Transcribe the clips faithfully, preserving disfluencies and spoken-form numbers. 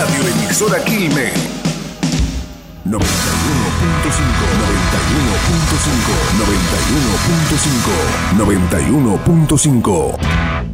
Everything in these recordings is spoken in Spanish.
Radio Emisora Quilmes. noventa y uno punto cinco, noventa y uno punto cinco, noventa y uno punto cinco, noventa y uno punto cinco.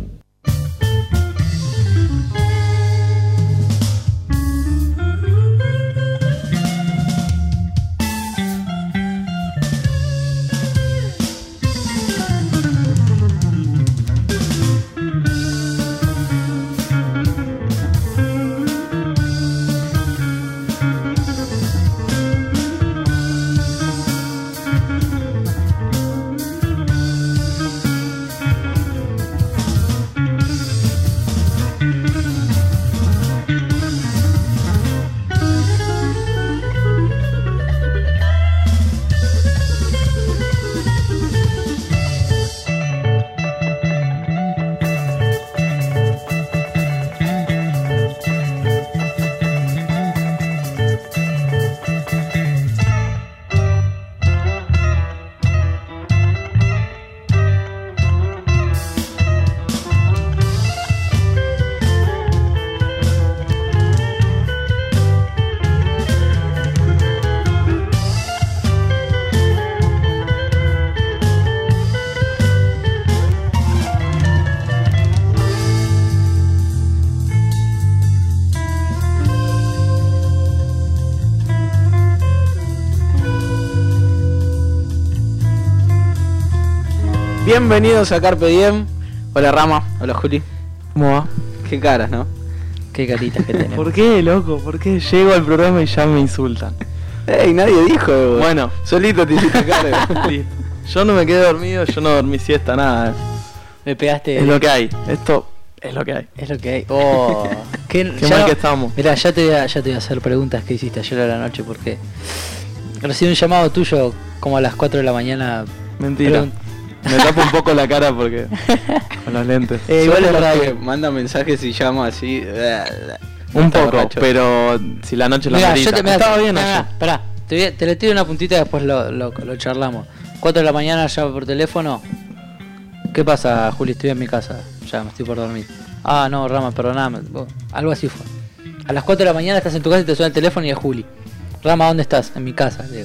Bienvenidos a Carpe Diem. Hola Rama, hola Juli. ¿Cómo va? Qué caras, ¿no? Qué caritas que tenemos. ¿Por qué, loco? ¿Por qué llego al programa y ya me insultan? Ey, nadie dijo. Bro. Bueno, solito te hiciste cargo. Listo. Yo no me quedé dormido, yo no dormí siesta, nada. Me pegaste. Es lo que hay. Esto es lo que hay. Es lo que hay. Oh, qué, qué mal no, que estamos. Mirá, ya te, voy a, ya te voy a hacer preguntas que hiciste ayer a la noche porque recibí un llamado tuyo como a las cuatro de la mañana. Mentira. Pregun- Me tapo un poco la cara porque con los lentes. Eh, igual es verdad que manda mensajes y llama así. Un poco, borracho. Pero si la noche la marita. Estaba bien ayer. Pará, te, te le tiro una puntita y después lo, lo, lo charlamos. cuatro de la mañana llamo por teléfono. ¿Qué pasa, Juli? Estoy en mi casa. Ya me estoy por dormir. Ah, no, Rama, perdoname. Algo así fue. A las cuatro de la mañana estás en tu casa y te suena el teléfono y es Juli. Rama, ¿dónde estás? En mi casa, digo.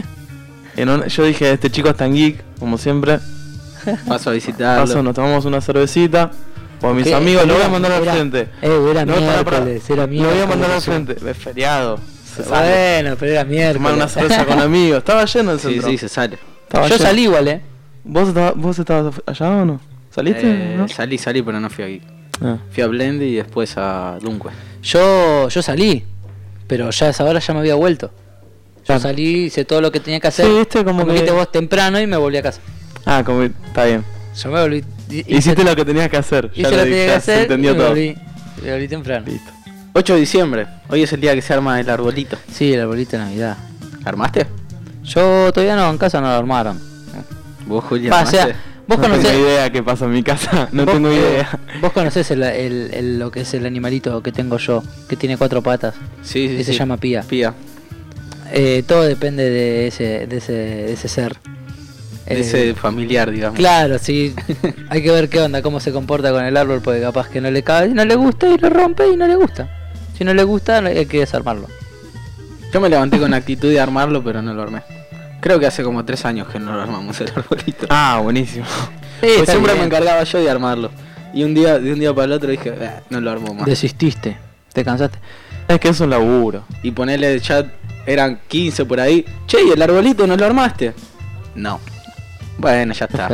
Un, yo dije, este chico es tan geek, como siempre. Paso a visitarlo. Paso, nos tomamos una cervecita. O a mis amigos, era, lo voy a mandar era, al frente. Eh, era no, miércoles, para, para. era miércoles. Lo voy a mandar al frente. Es feriado. Se bueno, sale. Pero era miércoles. Tomar una cerveza con amigos. Estaba lleno el centro. Sí, sí, se sale. Estaba yo lleno. Salí igual, eh. ¿Vos, estaba, ¿Vos estabas allá o no? ¿Saliste? Eh, ¿no? Salí, salí, pero no fui aquí. Ah. Fui a Blende y después a Dunque. Yo, yo salí, pero ya a esa hora ya me había vuelto. Yo claro. salí, hice todo lo que tenía que hacer. Sí, viste como me que... dijiste vos temprano y me volví a casa. Ah, como está bien. Yo me volví. Hiciste lo que tenías que hacer. Hice lo que tenía que hacer. Entendió y todo. Me volví, me volví temprano. Listo. ocho de diciembre. Hoy es el día que se arma el arbolito. Sí, el arbolito de Navidad. ¿Armaste? Yo todavía no, en casa no lo armaron. ¿Vos, Julia, Va, armaste? O sea, vos no conocés... tengo idea qué pasa en mi casa. No ¿Vos, tengo idea. Vos conocés el, el, el, lo que es el animalito que tengo yo, que tiene cuatro patas. Sí, sí, que sí. se llama Pía. Pía. Eh, todo depende de ese, de ese, de ese ser. De ese familiar, digamos. Claro, sí. Hay que ver qué onda, cómo se comporta con el árbol, porque capaz que no le cabe, no le gusta y lo rompe y no le gusta. Si no le gusta, hay que desarmarlo. Yo me levanté con actitud de armarlo, pero no lo armé. Creo que hace como tres años que no lo armamos el arbolito. Ah, buenísimo. Sí, pues siempre bien. Me encargaba yo de armarlo. Y un día, de un día para el otro dije, eh, no lo armo más. Desististe, te cansaste. Es que es un laburo. Y ponerle el chat, eran quince por ahí. Che, ¿y el arbolito no lo armaste? No. Bueno, ya está.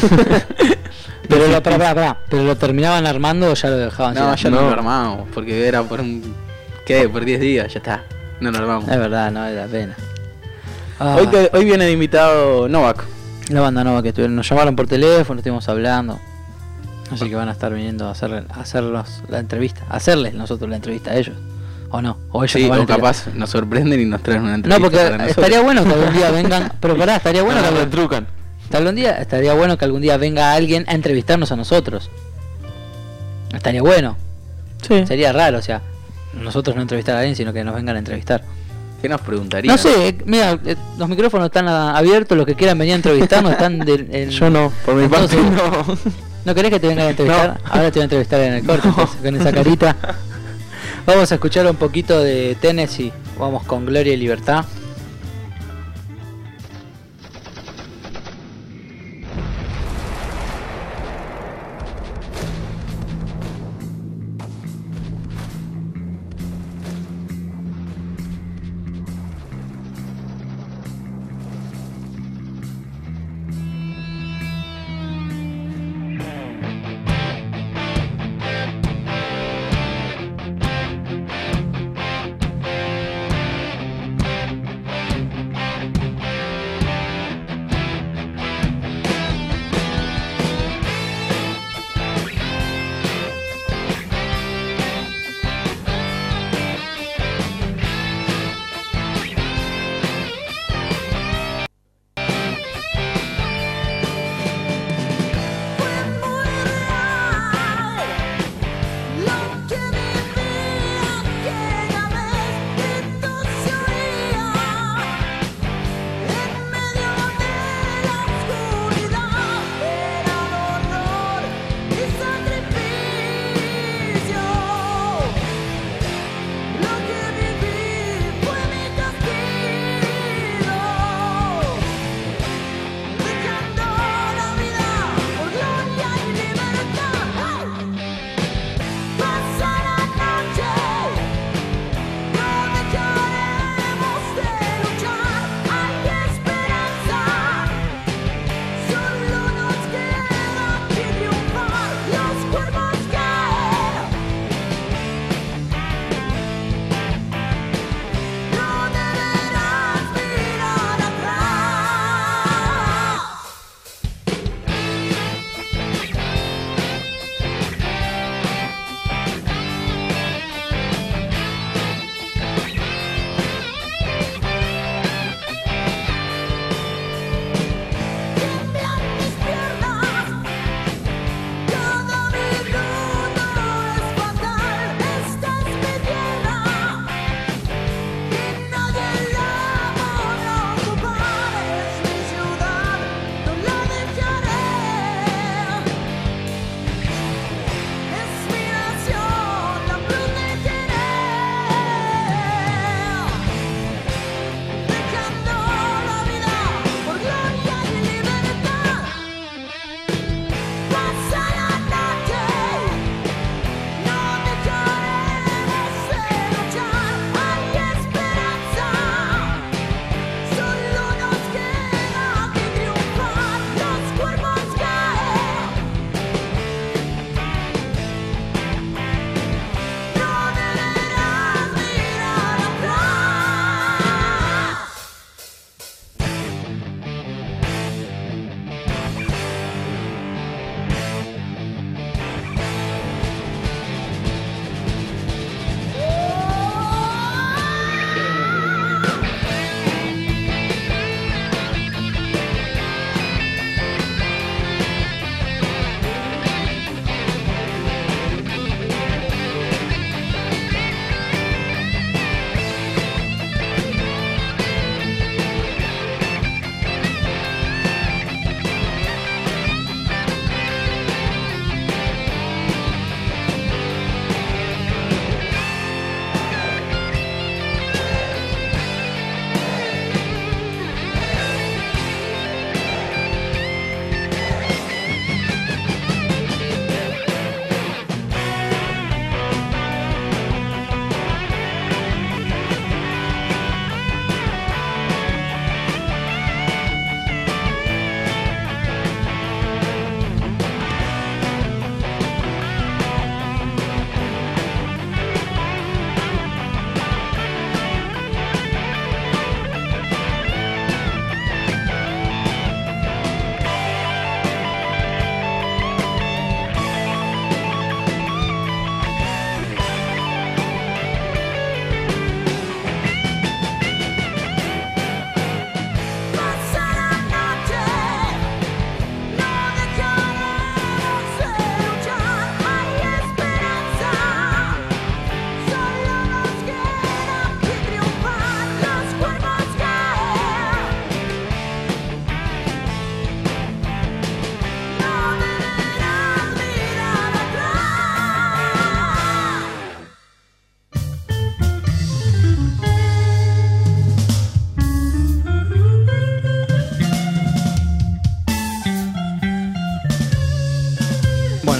pero, lo, pará, pará, pero lo terminaban armando o ya lo dejaban. No, ya no. no lo armamos, porque era por un... ¿Qué? Por diez días, ya está. No lo armamos. Es verdad, no vale la pena. Ah. Hoy, que, hoy viene de invitado Novak. La banda Novak que estuvieron, nos llamaron por teléfono, estuvimos hablando. Así que van a estar viniendo a hacer, a hacerlos la entrevista, a hacerles nosotros la entrevista a ellos. ¿O no? O ellos sí, nos van o a capaz nos sorprenden y nos traen una entrevista. No, porque estaría bueno que algún día vengan. Pero pará, estaría bueno no, que algún trucan. Algún día, estaría bueno que algún día venga alguien a entrevistarnos a nosotros. Estaría bueno. Sí. Sería raro, o sea, nosotros no entrevistar a alguien, sino que nos vengan a entrevistar. ¿Qué nos preguntarían? No sé, mira, los micrófonos están abiertos, los que quieran venir a entrevistarnos están de, en... Yo no, por mi Entonces, parte no. ¿No querés que te vengan a entrevistar? No. Ahora te voy a entrevistar en el corte, no. Con esa carita. Vamos a escuchar un poquito de Tennessee. Vamos con Gloria y Libertad.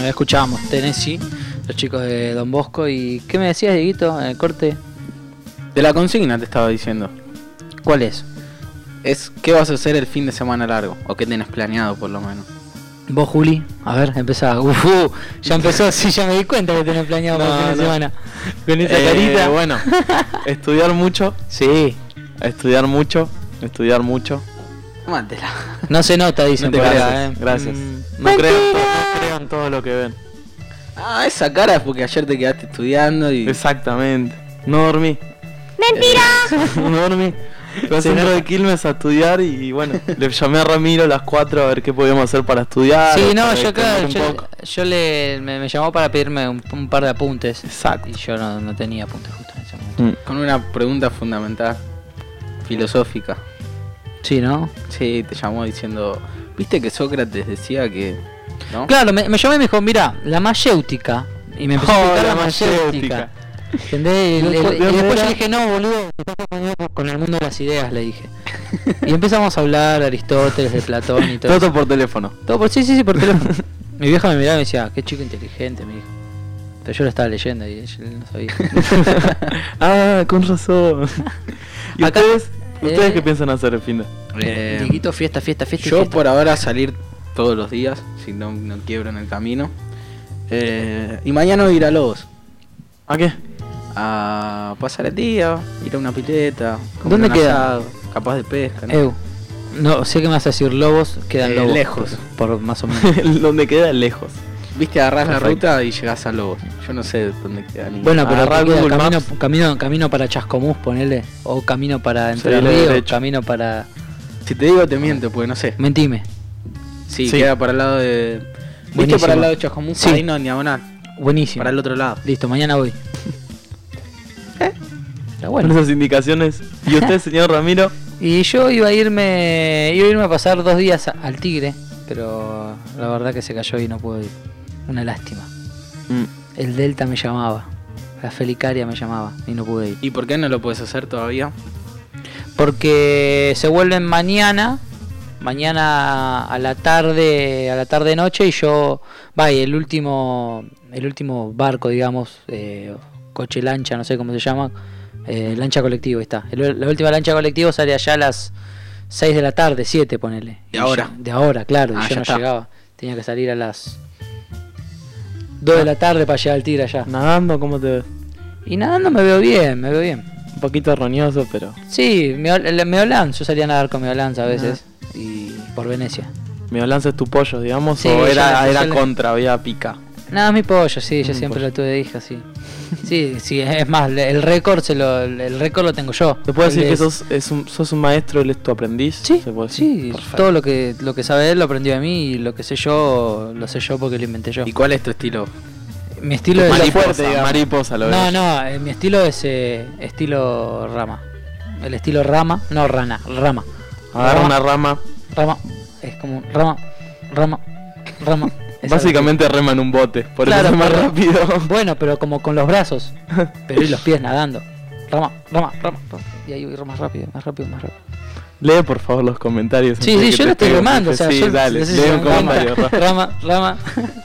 Bueno, escuchábamos Tennessee, los chicos de Don Bosco. ¿Y qué me decías, Dieguito, en el corte? De la consigna te estaba diciendo. ¿Cuál es? Es ¿qué vas a hacer el fin de semana largo? O qué tenés planeado por lo menos. Vos, Juli, a ver, empezá. Uf, uh, ya empezó, sí, ya me di cuenta que tenés planeado No, para el fin de no. semana. Con esa Eh, carita. Bueno, estudiar mucho, Sí, estudiar mucho, estudiar mucho. Mátela. no se nota, dicen No te por Gracias, acá, ¿eh? gracias. Mm, No crean, no crean todo lo que ven. Ah, esa cara es porque ayer te quedaste estudiando y... Exactamente. No dormí. ¡Mentira! No dormí. Fui al centro de Quilmes a estudiar y bueno, le llamé a Ramiro a las cuatro a ver qué podíamos hacer para estudiar. Sí, o no, para yo acá, distender un yo, poco. yo le, me, me llamó para pedirme un, un par de apuntes. Exacto. Y yo no, no tenía apuntes justo en ese momento. Mm. Con una pregunta fundamental, filosófica. Sí, ¿no? Sí, te llamó diciendo... ¿Viste que Sócrates decía que...? ¿No? Claro, me, me llamó y me dijo, mira, la mayéutica. Y me empezó a Oh, explicar la la mayéutica. mayéutica. ¿Entendés? Y, ¿De el- dónde y después era? yo le dije, no, boludo, te estás confundiendo con el mundo de las ideas, le dije. Y empezamos a hablar de Aristóteles, de Platón y todo. Todo por teléfono. Todo por, sí, sí, sí, por teléfono. Mi vieja me miraba y me decía, qué chico inteligente, me dijo. Pero yo lo estaba leyendo y ella no sabía. Ah, con razón. ¿Y Acá- ustedes? ¿Ustedes eh, qué piensan hacer el fin de? Eh, Dieguito, fiesta, fiesta, fiesta y Yo fiesta. por ahora salir todos los días, si no, no quiebro en el camino. Eh, y mañana voy a ir a Lobos. ¿A qué? A pasar el día, ir a una pileta. comer ¿Dónde un queda? asado, capaz de pesca, ¿no? Eu, no, sé que me vas a decir lobos, quedan Eh, lobos. lejos. Por, por más o menos. Donde queda lejos. Viste, agarrás la Perfecto. ruta y llegás a Lobos. Yo no sé dónde queda ni... Bueno, pero Agarrá ¿qué queda? Google camino, Maps. camino, camino para Chascomús, ponele. O camino para Entre Seguile Ríos, derecho. camino para... Si te digo te miento, porque no sé. Mentime. Sí, Sí. queda para el lado de... ¿Viste Buenísimo. para el lado de Chascomús? Sí. Ahí no, en diagonal. Buenísimo. Para el otro lado. Listo, mañana voy. ¿Eh? Está Con bueno. esas indicaciones. ¿Y usted, señor Ramiro? Y yo iba a irme iba a irme a pasar dos días a- al Tigre, pero la verdad que se cayó y no puedo ir. Una lástima. Mm. El Delta me llamaba, la Felicaria me llamaba y no pude ir. ¿Y por qué no lo puedes hacer todavía? Porque se vuelven mañana, mañana a la tarde, a la tarde noche y yo, vaya, el último, el último barco, digamos, eh, coche lancha, no sé cómo se llama, eh, lancha colectivo, ahí está. El- la última lancha colectivo sale allá a las seis de la tarde, siete, ponele. ¿De Y ahora? yo- de ahora, claro, Ah, y yo ya no está. llegaba. Tenía que salir a las dos de la tarde para llegar al Tigre allá. ¿Nadando? ¿Cómo te ves? Y nadando me veo bien, me veo bien. Un poquito roñoso, pero... Sí, Meol- Meolán, yo salía a nadar con Meolán a veces. Y por Venecia. ¿Mi balanza es tu pollo, digamos? Sí, ¿O yo era, le- era yo le- contra, había pica? Nada, mi pollo, sí, yo Mm, siempre pollo. lo tuve de hija, sí. Sí, sí, es más, le- el récord se lo, el récord lo tengo yo. ¿Te puedo Él decir que es- sos, es un, sos un maestro, él es tu aprendiz? Sí, ¿Se puede decir? sí, Perfecto. todo lo que lo que sabe él lo aprendió de mí y lo que sé yo lo sé yo porque lo inventé yo. ¿Y cuál es tu estilo? Mi estilo Tu es mariposa, fuerte, digamos. mariposa lo No, ves. no, eh, mi estilo es eh, estilo rama. El estilo rama, no rana, rama. Agarra Rama, una rama. rama, es como rama, rama, rama. Es Básicamente rema en un bote, por Claro, eso es más pero- rápido. Bueno, pero como con los brazos, pero y los pies nadando. Rama, rama, rama, rama. Y ahí voy más rápido, más rápido, más rápido. Lee por favor los comentarios. Sí, antes sí, que yo te lo estoy pegue un remando. O jefe. sea, sí, yo, dale, no sé si lee se un dan cuenta. comentario. Rafa. Rama, rama.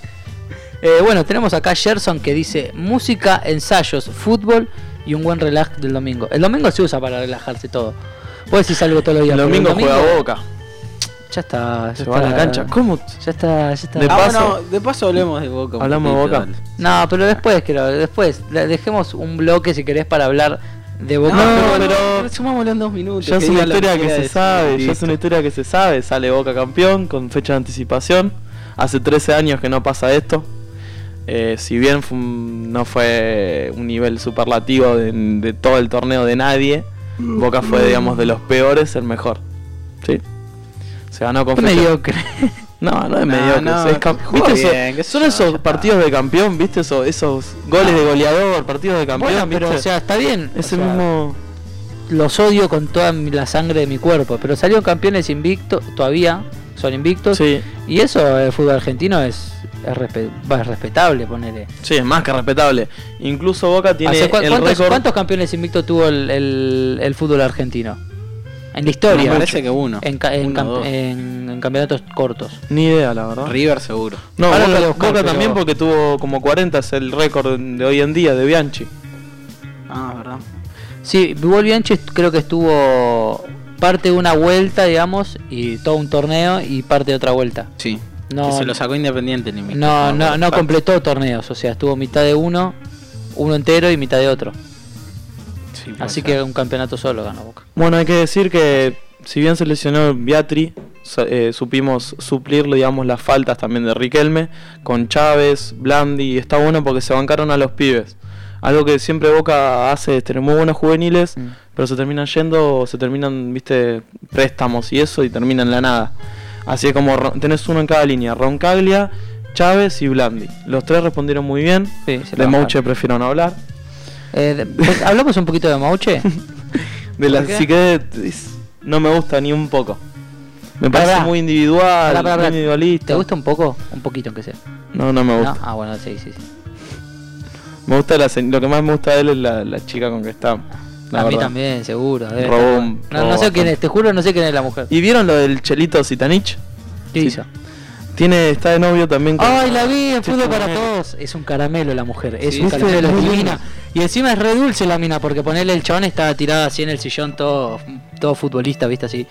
Eh, bueno, tenemos acá Gerson que dice música, ensayos, fútbol y un buen relax del domingo. El domingo se usa para relajarse todo. Puedes decir salgo todos los días. El pero domingo juega Boca. Ya está, ya Se está. va a la cancha. ¿Cómo? Ya está, ya está. De ah, paso- bueno, de paso hablemos de Boca. un Hablamos de poquito, Boca. dale. No, pero después, creo, después. le- Dejemos un bloque si querés para hablar de Boca. No, pero- pero- sumámoslo en dos minutos. Ya es que una diga lo historia que quiera se decir, sabe, ya listo. es una historia que se sabe. Sale Boca campeón con fecha de anticipación. Hace trece años que no pasa esto. Eh, si bien fue un- no fue un nivel superlativo de, de todo el torneo de nadie, Boca fue, digamos, de los peores el mejor. ¿Sí? Se ganó con Qué fecha- mediocre. No, no es No, mediocre. no, es cam- juega ¿Viste eso? bien, qué sé Son yo, esos ya está. partidos de campeón, ¿viste? Eso, esos goles de goleador, partidos de campeón, Bueno, pero ¿viste? o sea, está bien. Ese o sea, mismo... Los odio con toda mi- la sangre de mi cuerpo, pero salieron campeones invictos, todavía son invictos. Sí, Y eso, el fútbol argentino es, es, respe- va, es respetable, ponele. sí, es más que respetable. Incluso Boca tiene ¿Hace cua- el cuántos, récord... cuántos campeones invictos tuvo el, el- el fútbol argentino? En la historia. Me parece que uno. En, ca- en, Uno, camp- dos. en- en campeonatos cortos. Ni idea, la verdad. River seguro. No, Ahora lo Boca, voy a buscar, Boca pero- también porque tuvo como cuarenta, es el récord de hoy en día de Bianchi. Ah, verdad. Sí, Bol Bianchi creo que estuvo parte de una vuelta, digamos, y todo un torneo y parte de otra vuelta. Sí. No, Que se lo sacó Independiente ni no, no, no completó torneos, o sea, estuvo mitad de uno, uno entero y mitad de otro. Sí, puede Así ser. que un campeonato solo ganó Boca. Bueno, hay que decir que si bien se lesionó Beatri, sa- eh, supimos suplirle, digamos, las faltas también de Riquelme con Chávez, Blandi, y está bueno porque se bancaron a los pibes. Algo que siempre Boca hace es tener muy buenos juveniles, Mm. pero se terminan yendo, se terminan, viste, préstamos y eso, y terminan en la nada. Así es como Ron- tenés uno en cada línea, Roncaglia, Chávez y Blandi. Los tres respondieron muy bien. Sí, se De la Mouche bajaron. prefiero no hablar. Eh, de- pues, ¿Hablamos un poquito de Mauche? De la ¿Por qué? sí que es- no me gusta ni un poco. Me parece Pará. muy individual, Pará, pará, muy pará. individualista. ¿Te gusta un poco? Un poquito aunque sea. No, no me gusta. ¿No? Ah, bueno, sí, sí, sí. Me gusta la se- lo que más me gusta de él es la, la chica con que está. La a mí verdad. también, seguro. debe Robó estar- un- no, robó no sé quién bastante. es, te juro, no sé quién es la mujer. ¿Y vieron lo del Chelito Zitanich? ¿Qué Sí. hizo? Tiene, está de novio también con... Ay, la vi en Sí, Fútbol está para bien. Todos. Es un caramelo la mujer. Es Sí, un sí, caramelo, es es muy divina. linda. Y encima es re dulce la mina, porque ponerle el chabón estaba tirado así en el sillón, todo, todo futbolista, viste así.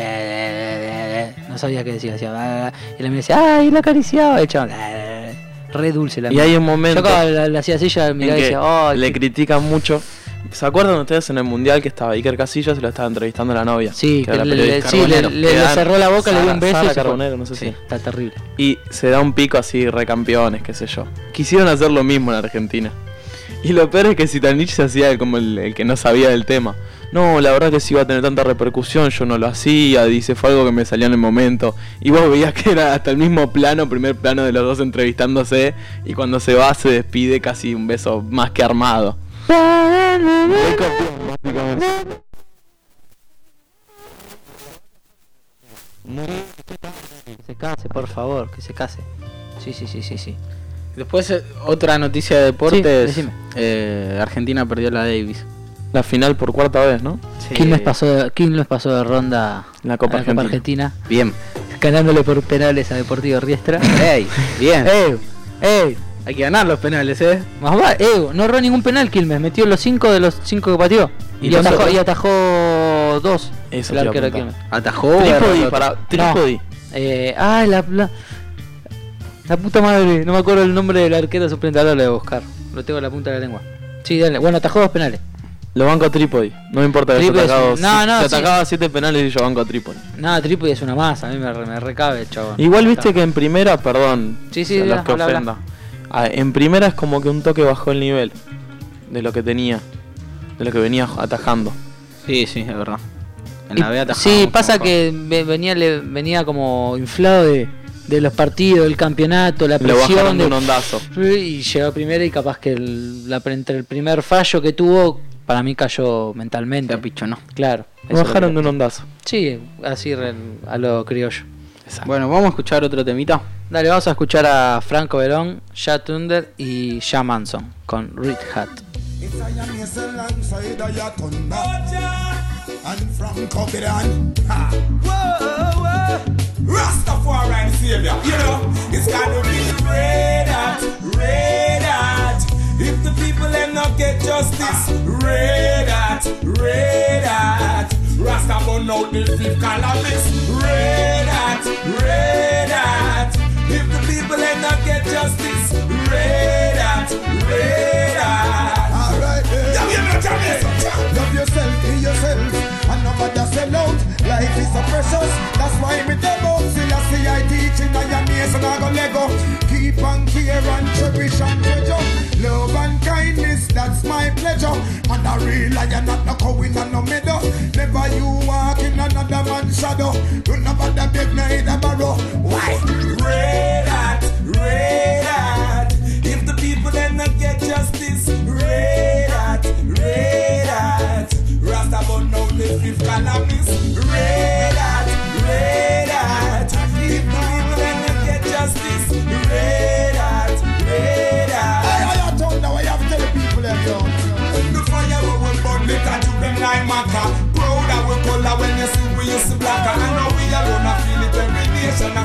No sabía qué decir. Decía, y la mina decía, ay, la acariciaba. El chabón, re dulce la Y mina. hay un Yo momento cuando la, la hacía así, ya en miraba y que decía, ay, le qué- critican mucho. ¿Se acuerdan ustedes en el Mundial que estaba Iker Casillas y lo estaba entrevistando la novia? Sí, Que era que la le, le- periodista. sí, le, Carbonero. le- Que le dan- cerró la boca, le dio un beso Sara y se fue. Carbonero, no sé Sí, si. está terrible. Y se da un pico así, recampeones, qué sé yo. Quisieron hacer lo mismo en Argentina. Y lo peor es que Zitanich se hacía como el, el que no sabía del tema. No, la verdad que si iba a tener tanta repercusión, yo no lo hacía, dice, fue algo que me salió en el momento. Y vos veías que era hasta el mismo plano, primer plano de los dos entrevistándose, y cuando se va se despide casi un beso más que armado. Recampeón, básicamente. Que se case, por favor, que se case. Sí, sí, sí, sí, sí. Después, eh, otra noticia de Sí, deportes. decime. eh, Argentina perdió la Davis. La final por cuarta vez, ¿no? Sí. ¿Quién les pasó de, quién les pasó de ronda La Copa a la Copa Argentina. Argentina? Bien. Ganándole por penales a Deportivo Riestra. ¡Ey! Bien. ¡Ey! ¡Ey! Hay que ganar los penales, ¿eh? Más va, eh, no erró ningún penal Quilmes, metió los cinco de los cinco que pateó. Y Y, pasó- atajó, y atajó dos. Eso el te iba a arquero de preguntar. Quilmes. Atajó. Trípodi, erró para otro. Trípodi. Eh, ah, la, la, la puta madre, no me acuerdo el nombre del arquero suplente, ahora lo voy a buscar. Lo tengo en la punta de la lengua. Sí, dale. Bueno, atajó dos penales. Lo banco a Trípodi. No me importa que Trípodi haya es atacado, un- no, si- no, si sí. atacaba siete penales y yo banco a Trípodi. Nada, Trípodi es una masa, a mí me, re- me recabe el chabón. Igual viste que en primera, perdón, Sí, sí, a los habla, que habla. ofenda. Ah, en primera es como que un toque bajó el nivel de lo que tenía, de lo que venía atajando. Sí, sí, es verdad. En Y- la B atajaba sí, mucho pasa mejor. que ve- venía, le, venía como inflado de, de los partidos, del campeonato, la Lo bajaron presión. de De, un ondazo. y llegó primero y capaz que el, la, entre el primer fallo que tuvo, para mí cayó mentalmente. Se apichonó. Claro. Lo eso es lo bajaron que- de un ondazo. Sí, así re- a lo criollo. Bueno, vamos a escuchar otro temita. Dale, vamos a escuchar a Franco Verón, Ja Thunder y Ja Manson con Red Hat. It's I am yes alongside a Yatunda and from Coquelan. Ha! Whoa, whoa. Rastafari savior, you know, it's gotta be red hot, red hot. If the people them not get justice, red hot, red hot. Rasta burn out the fifth cannabis, red hot, red hot. If the people them not get justice, red hot, red hot. Alright, yeah, yeah, yeah. Love yourself, be yourself, and nobody sell out. Life is so precious, that's why me demo. See, I see I teaching, I am here, so I go Lego. Keep on care and cherish and treasure. Love and kindness, that's my pleasure. And I real lion, not no going and no meadow. Never you walk in another man's shadow. You never the beg neither borrow. Why? Red hot, red hot. If the people then not get justice, red hot, red hot. Rasta burn out the fifth cannabis, red hot, red hot. If the people then not get justice, red hot, red hot. I, I told now I have to tell the people them young. The fire will burn, the tattoo them like maca. Proud of our color when you see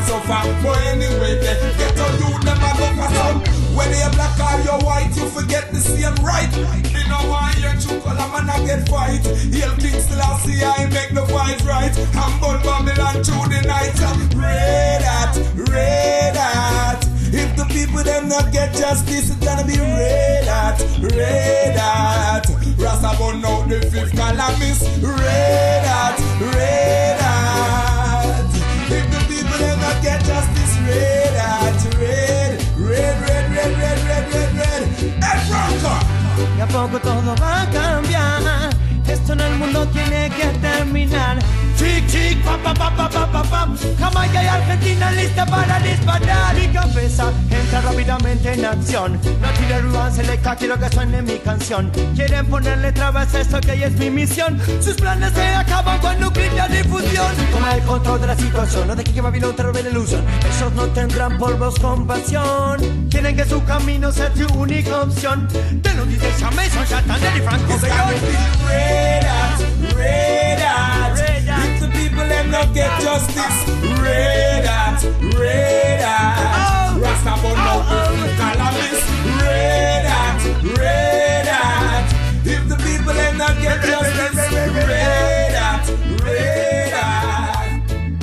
suffer. But anyway, they get to you, them a go for some. Whether you black or you white, you forget the same right. You know why you true color man a get fight. Hail King Selassie, I make the fight right. I'm born Babylon through the night. Red hat, red hat. If the people them not get justice, it's gonna be red hat, red hat. Rasta burn out the fifth columnist. Red hat, red hat. If the people them not get justice, red hat, red, red, red, red, red, red, red, red. El Bronco. Y a poco todo va a cambiar. Esto en el mundo tiene que terminar. Chic, chic, pa, pa, pa, pa, pa, pa, pa. Jamaica y Argentina lista para disparar. Mi cabeza entra rápidamente en acción. No tire ruido, se le quiero que suene mi canción. Quieren ponerle trabas a esto que es mi misión. Sus planes se acaban cuando grita difusión. Toma el control de la situación. No dejes que Babilón te robe la ilusión. Esos no tendrán por vos compasión. Quieren que su camino sea tu única opción. Te lo dice Mason, Santander y Franco Bellón. Red hat, red hat. If the people them not get justice, red hat, red hat. Rasta burn out the cannabis, red hat, red hat. If the people them not get justice, red hat, red hat.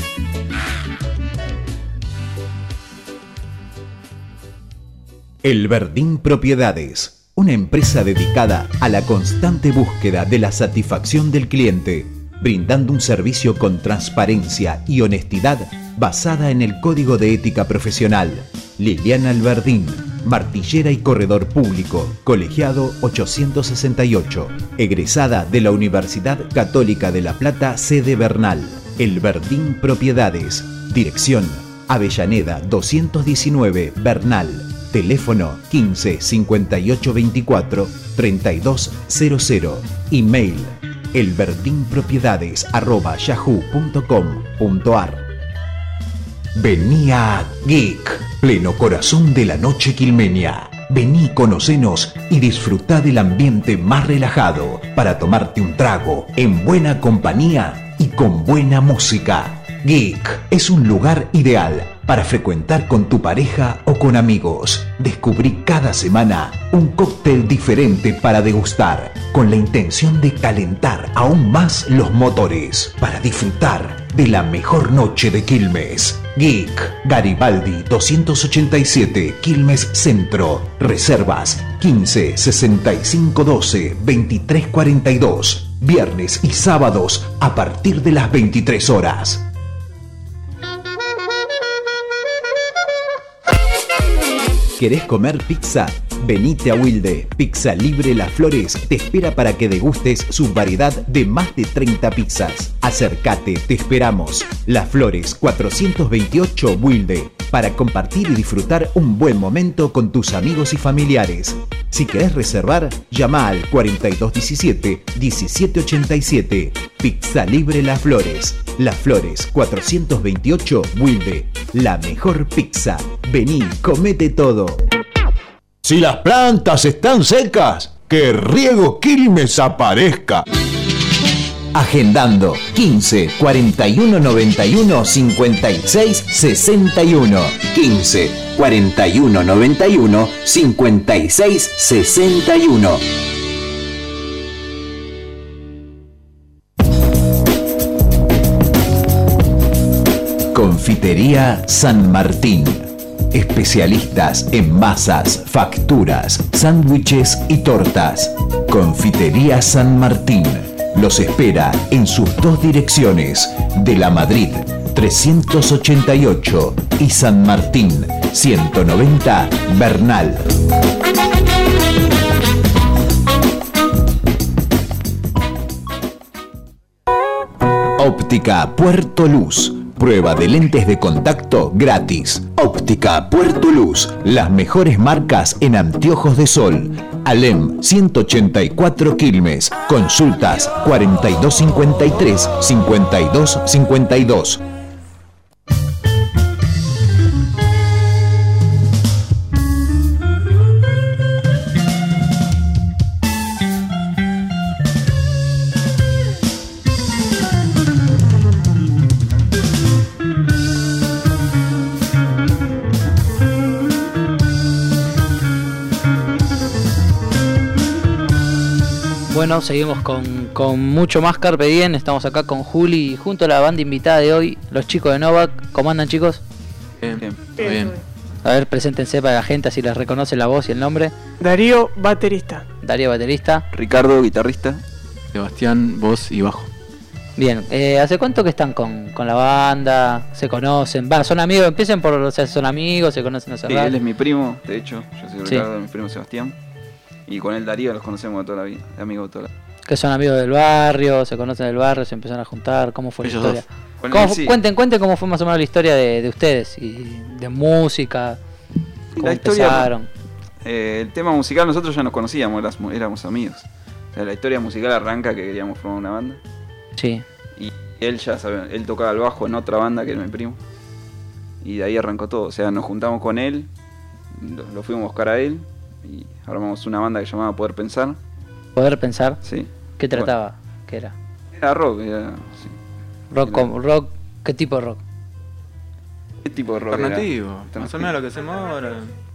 El Verdín Propiedades, una empresa dedicada a la constante búsqueda de la satisfacción del cliente, brindando un servicio con transparencia y honestidad basada en el Código de Ética Profesional. Liliana Alberdín, martillera y corredor público, colegiado ochocientos sesenta y ocho, egresada de la Universidad Católica de La Plata, sede Bernal. El Verdín Propiedades, dirección Avellaneda doscientos diecinueve, Bernal. Teléfono quince cincuenta y ocho veinticuatro treinta y dos cero cero. Email elverdinpropiedades arroba yahoo punto com punto ar. Vení a Geek, pleno corazón de la noche quilmeña. Vení, conocenos y disfrutá del ambiente más relajado para tomarte un trago en buena compañía y con buena música. Geek es un lugar ideal para frecuentar con tu pareja o con amigos. Descubrí cada semana un cóctel diferente para degustar, con la intención de calentar aún más los motores, para disfrutar de la mejor noche de Quilmes. Geek, Garibaldi doscientos ochenta y siete, Quilmes Centro. Reservas quince sesenta y cinco doce veintitrés cuarenta y dos. Viernes y sábados a partir de las veintitrés horas. ¿Querés comer pizza? Venite a Wilde. Pizza Libre Las Flores te espera para que degustes su variedad de más de treinta pizzas. Acércate, te esperamos. Las Flores cuatrocientos veintiocho Wilde, para compartir y disfrutar un buen momento con tus amigos y familiares. Si querés reservar, llama al cuarenta y dos diecisiete diecisiete ochenta y siete. Pizza Libre Las Flores. Las Flores cuatrocientos veintiocho Wilde. La mejor pizza. Vení, comete todo. Si las plantas están secas, que Riego Quilmes aparezca. Agendando quince cuarenta y uno noventa y uno cincuenta y seis sesenta y uno. quince cuarenta y uno noventa y uno cincuenta y seis sesenta y uno. Confitería San Martín. Especialistas en masas, facturas, sándwiches y tortas. Confitería San Martín los espera en sus dos direcciones, de la Madrid trescientos ochenta y ocho y San Martín ciento noventa, Bernal. Óptica Puerto Luz. Prueba de lentes de contacto gratis. Óptica Puerto Luz. Las mejores marcas en anteojos de sol. Alem ciento ochenta y cuatro Quilmes. Consultas cuarenta y dos cincuenta y tres cincuenta y dos cincuenta y dos. bueno, seguimos con, con mucho más Carpe Diem. Estamos acá con Juli y junto a la banda invitada de hoy, los chicos de Novak. ¿Cómo andan, chicos? Bien, bien, todo bien. A ver, preséntense para la gente, así les reconoce la voz y el nombre. Darío, baterista. Darío, baterista. Ricardo, guitarrista. Sebastián, voz y bajo. Bien, eh, ¿hace cuánto que están con, con la banda? ¿Se conocen? Va, ¿son amigos? Empiecen por, o sea, ¿son amigos? ¿Se conocen hace Sí, rato? él es mi primo, de hecho. Yo soy Sí. Ricardo, mi primo Sebastián. Y con él Darío los conocemos de toda la vida, de amigos de toda la vida. Que son amigos del barrio, se conocen del barrio, se empezaron a juntar. ¿Cómo fue Ellos la historia? dos. Con ¿Cómo él, fu- sí. Cuenten, cuenten cómo fue más o menos la historia de, de ustedes y de música. ¿Cómo La historia- empezaron? Eh, el tema musical nosotros ya nos conocíamos, éramos, éramos amigos. O sea, la historia musical arranca que queríamos formar una banda. Sí. Y él ya sabía, él tocaba el bajo en otra banda que era mi primo. Y de ahí arrancó todo. O sea, nos juntamos con él, lo, lo fuimos a buscar a él y armamos una banda que llamaba Poder Pensar. Poder pensar. Sí. ¿Qué trataba? ¿Qué era? Era rock, era. Sí. Rock, Era- como- rock. ¿Qué tipo de rock? ¿Qué tipo de rock? Alternativo, era? más o menos lo que hacemos ahora.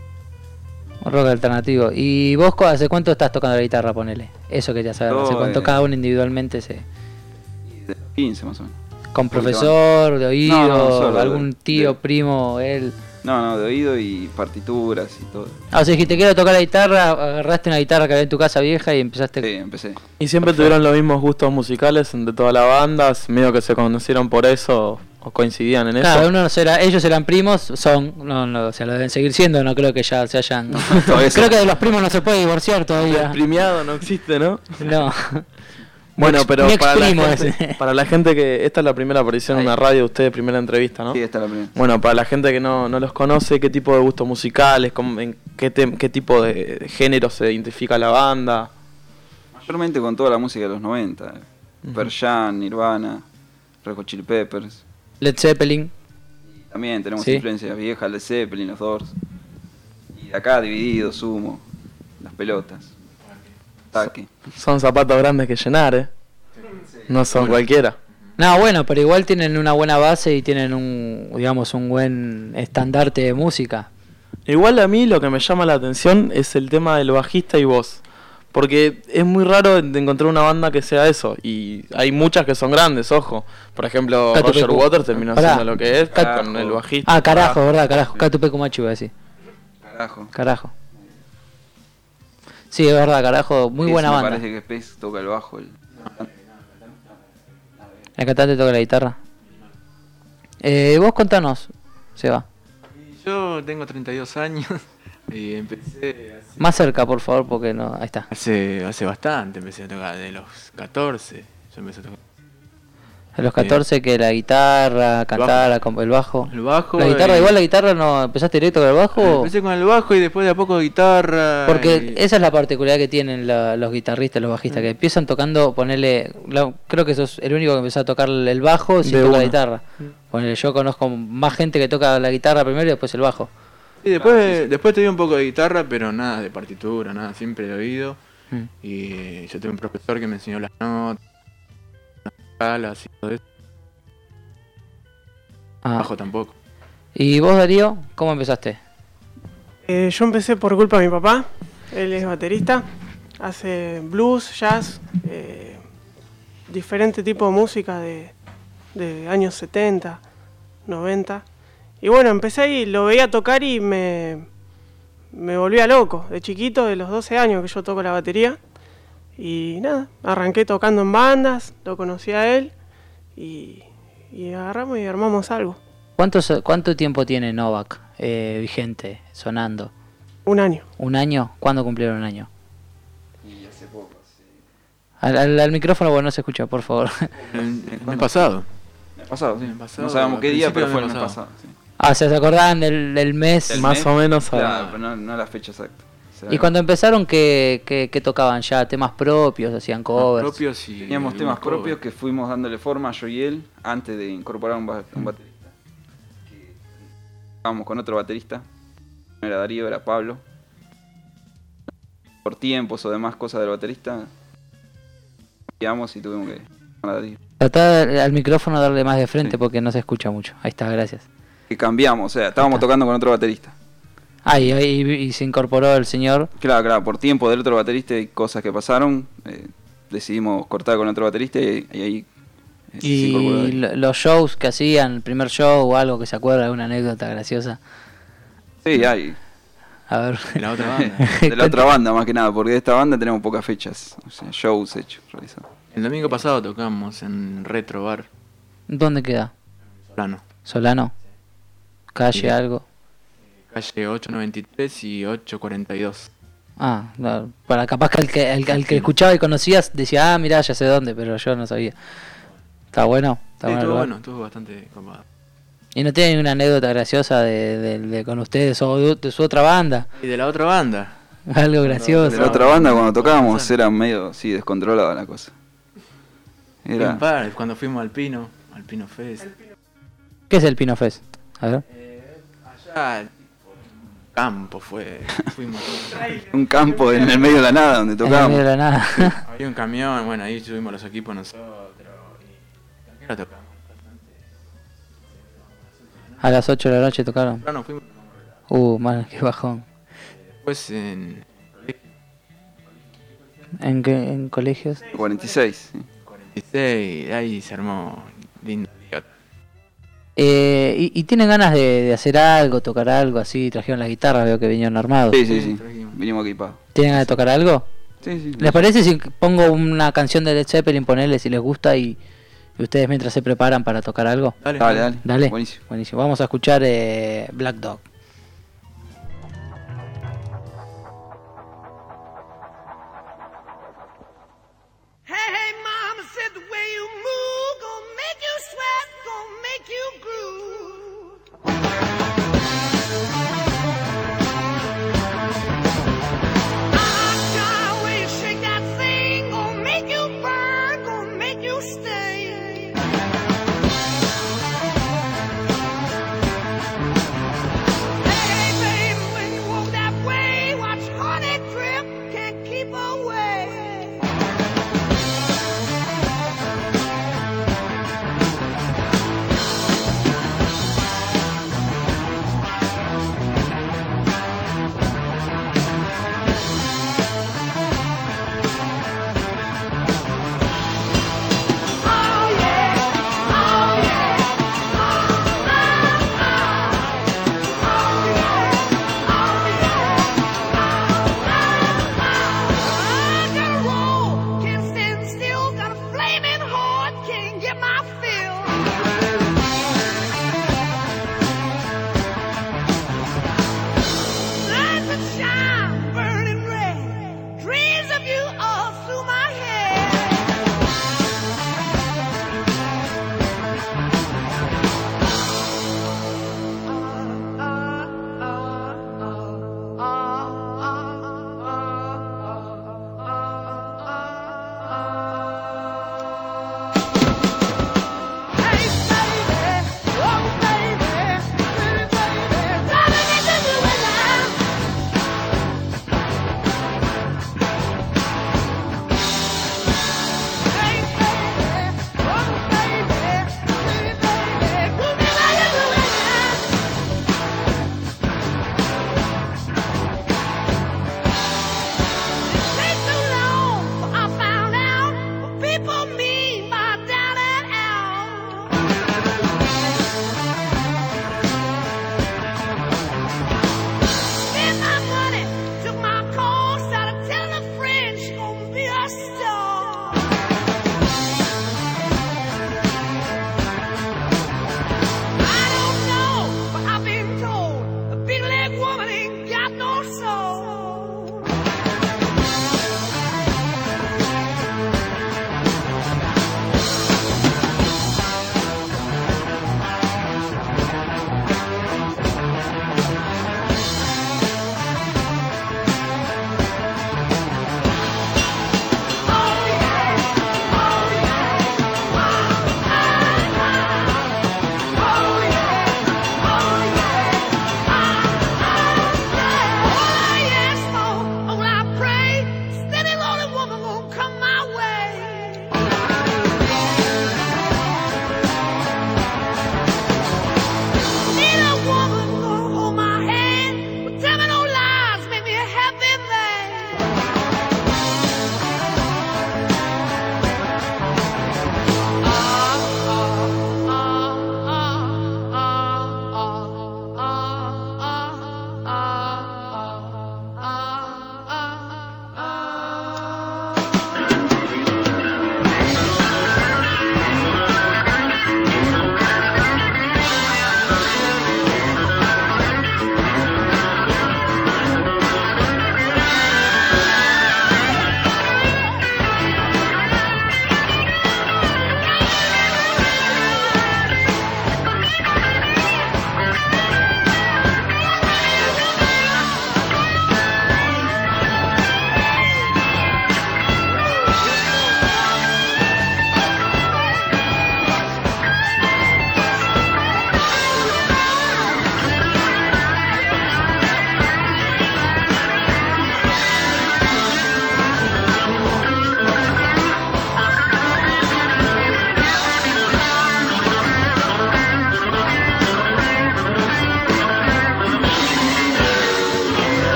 Rock alternativo. ¿Y vos co- hace cuánto estás tocando la guitarra, ponele? Eso quería saber. ¿Hace Yo, cuánto eh, cada uno individualmente se... De quince más o menos. ¿Con Un poquito profesor, de oído, No, no, solo algún de- tío, de- primo, él? No, no, de oído y partituras y todo. Ah, o sea, dijiste quiero tocar la guitarra, agarraste una guitarra que había en tu casa vieja y empezaste... Sí, empecé. ¿Y siempre tuvieron los mismos gustos musicales de toda la banda? ¿Medio que se conocieron por eso o coincidían en Claro, eso? uno era, ellos eran primos, son, no, no, o sea, lo deben seguir siendo, no creo que ya se hayan... todavía creo se- que de los primos no se puede divorciar todavía. El premiado no existe, ¿no? No. Bueno, Mi ex- pero mi ex para la, primo gente, ese. para la gente que... Esta es la primera aparición en una radio de ustedes, primera entrevista, ¿no? Sí, esta es la primera. Bueno, para la gente que no, no los conoce, ¿qué tipo de gustos musicales? Cómo- en qué, tem- ¿Qué tipo de, de género se identifica la banda? Mayormente con toda la música de los noventa. Ujú. Pearl Jam, Nirvana, Red Hot Chili Peppers. Led Zeppelin. También tenemos Sí. influencias viejas, Led Zeppelin, los Doors. Y de acá Divididos, Sumo, Las Pelotas, Ataque. Son zapatos grandes que llenar, ¿eh? No son cualquiera. No, bueno, pero igual tienen una buena base y tienen un, digamos, un buen estandarte de música. Igual a mí lo que me llama la atención es el tema del bajista y voz. Porque es muy raro de encontrar una banda que sea eso. Y hay muchas que son grandes, ojo. Por ejemplo, K two P Roger Q. Waters terminó Pará. siendo lo que es Carajo. con el bajista. Ah, carajo, ¿verdad? Carajo. K two P Kumachi iba a decir. Carajo. Carajo. Sí, es verdad, carajo. Muy Ese buena me banda. parece que Pez toca el bajo. El... El cantante toca la guitarra. Eh, vos contanos, Seba. Yo tengo treinta y dos años y empecé hace, Más cerca, por favor, porque no... Ahí está. hace, hace bastante, empecé a tocar, de los catorce. Yo empecé a tocar A los catorce que la guitarra, cantar, la comp- el bajo. el bajo. La guitarra, y- igual la guitarra no... ¿Empezaste directo con el bajo? o- Empecé con el bajo y después de a poco guitarra. Porque y- esa es la particularidad que tienen la- los guitarristas, los bajistas, que empiezan tocando, ponerle, creo que sos el único que empezó a tocar el bajo sin De tocar la una. guitarra. Ponele, yo conozco más gente que toca la guitarra primero y después el bajo. Y después, después tuve un poco de guitarra, pero nada de partitura, nada, siempre de oído. Mm. Y yo tuve un profesor que me enseñó las notas, las escalas y todo eso. Ah. Bajo tampoco. ¿Y vos, Darío, cómo empezaste? Eh, yo empecé por culpa de mi papá. Él es baterista. Hace blues, jazz, eh, diferente tipo de música de, de años setenta, noventa. Y bueno, empecé ahí, lo veía tocar y me, me volvía loco. De chiquito, de los doce años que yo toco la batería. Y nada, arranqué tocando en bandas, lo conocí a él y, y agarramos y armamos algo. ¿Cuántos, ¿Cuánto tiempo tiene Novak eh, vigente, sonando? Un año. ¿Un año? ¿Cuándo cumplieron un año? Y hace poco, sí. Al, al, al micrófono, bueno, no se escucha, por favor. El, el mes pasado. El pasado, sí. El pasado, No sabemos qué al día, principio pero fue el del mes mes pasado. sí. Ah, o sea, ¿se acordaban del, del mes? El Más mes, o menos, Claro, ah. pero no, no la fecha exacta. O sea, Y cuando empezaron, ¿qué, qué, qué tocaban ya? ¿Temas propios? ¿Hacían covers? Propios y Teníamos algunos temas covers. propios que fuimos dándole forma yo y él antes de incorporar un, ba- un baterista. Que estábamos con otro baterista. No era Darío, era Pablo. Por tiempos o demás cosas del baterista, cambiamos y tuvimos que llamar a Darío. Tratá de- al micrófono darle más de frente porque no se escucha mucho. Ahí está, gracias. Que cambiamos, o sea, estábamos tocando con otro baterista. Ah, y, y- y se incorporó el señor. Claro, claro, por tiempo del otro baterista y cosas que pasaron, eh, decidimos cortar con otro baterista y, y ahí eh, se Y incorporó David. lo- los shows que hacían, el primer show o algo que se acuerda, alguna anécdota graciosa. Sí, hay. A ver. De la otra banda. De la otra banda más que nada, porque de esta banda tenemos pocas fechas, o sea, shows hechos, realizados. El domingo pasado tocamos en Retro Bar. ¿Dónde queda? Solano. Solano. Calle Sí. algo. Calle ocho noventa y tres y ocho cuarenta y dos. Ah, no, para capaz que al que, al, al que escuchaba y conocías decía, ah, mirá, ya sé dónde, pero yo no sabía. Está bueno, está Sí, bueno. el estuvo lugar. bueno, estuvo bastante copado. ¿Y no tienen ninguna anécdota graciosa de, de, de con ustedes o de, de su otra banda? Y de la otra banda. Algo gracioso. De la otra banda cuando tocábamos era medio, sí, descontrolada la cosa. Era... Era... Cuando fuimos al Pino, al Pino Fest. ¿Qué es el Pino Fest? A ver. Allá, campo fue. Fuimos. Un campo en el medio de la nada donde En el tocábamos. medio de la nada. Había un camión, bueno, ahí subimos los equipos nosotros. Y... ¿A qué hora tocamos? A las ocho de la noche tocaron. No, no, fuimos. Uh, mal, qué bajón. Después en. ¿En qué en colegios? cuarenta y seis. Sí. cuarenta y seis, ahí se armó lindo. Eh, y, ¿Y tienen ganas de, de hacer algo, tocar algo así? Trajeron la guitarra, veo que vinieron armados. Sí, sí, sí. Vinimos equipados. ¿Tienen ganas de tocar algo? Sí, sí. ¿Les parece si pongo una canción de Led Zeppelin, ponerle si les gusta y, y ustedes mientras se preparan para tocar algo? Dale, Dale, dale. Dale. Buenísimo. Buenísimo. Vamos a escuchar eh, Black Dog. Hey, hey, mama said the way you move gonna make you sweat, gonna make you groove. Ah, way you shake that thing, gonna make you burn, gonna make you stay.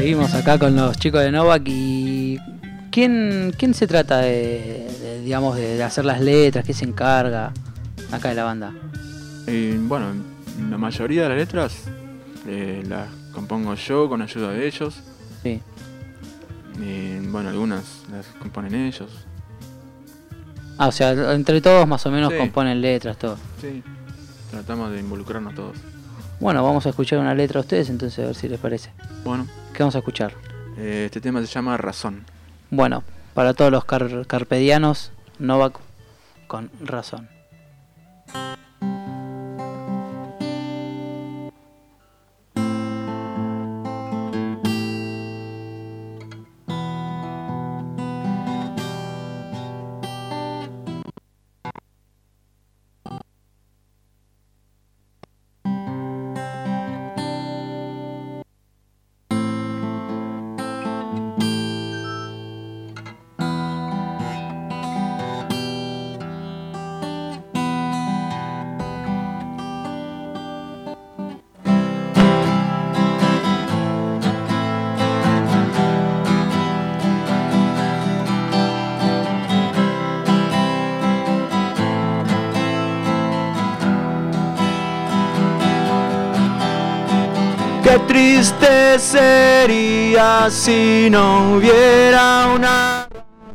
Seguimos acá con los chicos de Novak y ¿quién, quién se trata de, de digamos de, de hacer las letras? ¿Qué se encarga acá de la banda? Y bueno, la mayoría de las letras eh, las compongo yo con ayuda de ellos. Sí. Y bueno, algunas las componen ellos. Ah, o sea, entre todos más o menos Sí. componen letras, todo. Sí, tratamos de involucrarnos todos. Bueno, vamos a escuchar una letra a ustedes entonces, a ver si les parece. Bueno. ¿Qué vamos a escuchar? Eh, este tema se llama Razón. Bueno, para todos los car- carpedianos, Novak con Razón. Qué triste sería si no hubiera una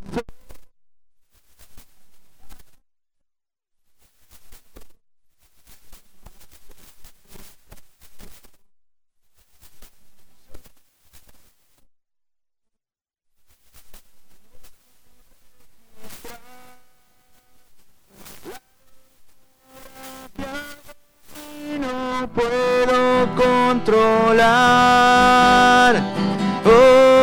no puedo controlar. Oh,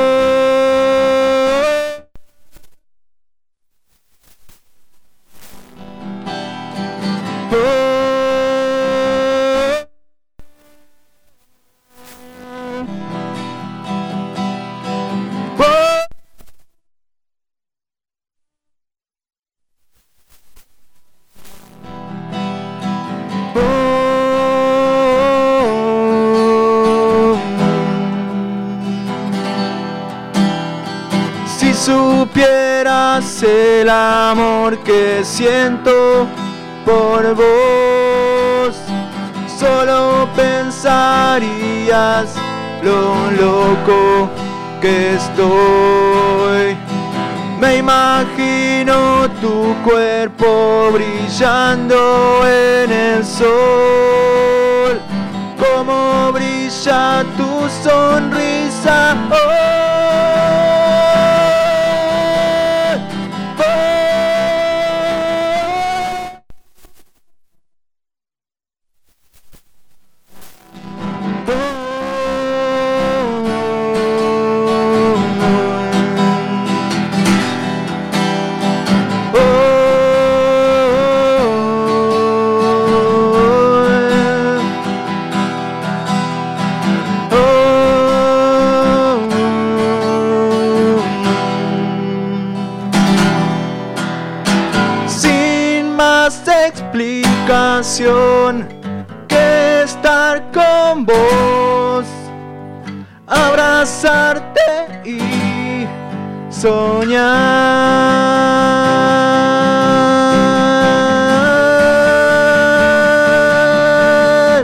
oh, oh. Si supieras el amor que siento por vos, solo pensarías lo loco que estoy. Me imagino tu cuerpo brillando en el sol, como brilla tu sonrisa. Oh, sin más explicación que estar con vos, abrazarte y soñar.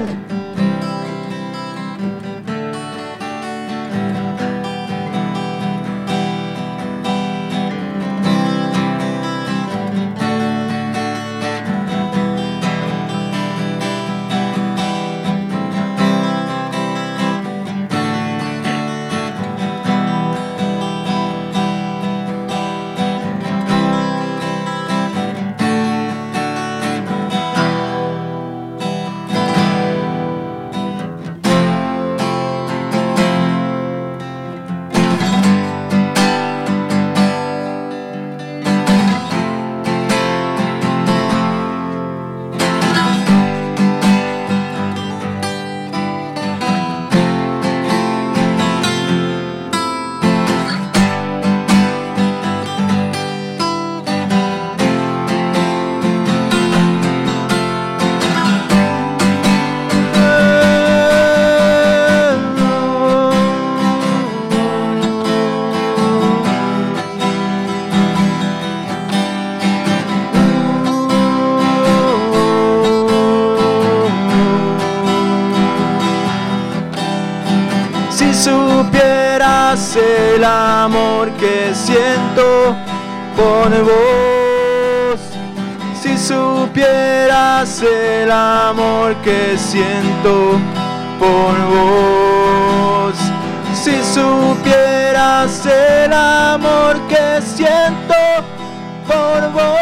Si supieras el amor que siento por vos, si supieras el amor que siento por vos, si supieras el amor que siento por vos.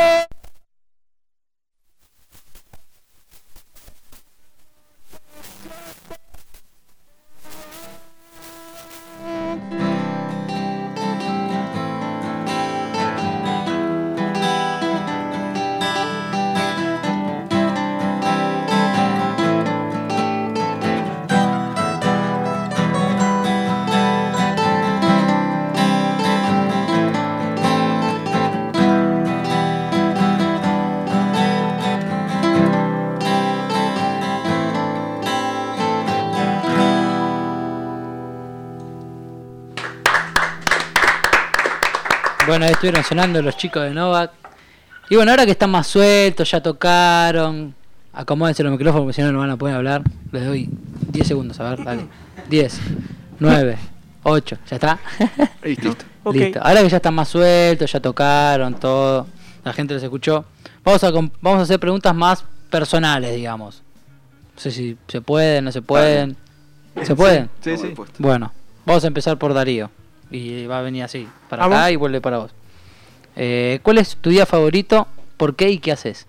Bueno, ahí estuvieron sonando los chicos de Novak. Y bueno, ahora que están más sueltos, ya tocaron. Acomódense los micrófonos porque si no no van a poder hablar. Les doy diez segundos, a ver, dale. diez, nueve, ocho, ¿ya está? Listo. Okay. Listo. Ahora que ya están más sueltos, ya tocaron todo, la gente los escuchó. Vamos a, vamos a hacer preguntas más personales, digamos. No sé si se pueden, no se pueden. ¿Se pueden? Sí, sí. Bueno, vamos a empezar por Darío. Y va a venir así, para ¿Vamos? acá y vuelve para vos. Eh, ¿Cuál es tu día favorito? ¿Por qué y qué haces?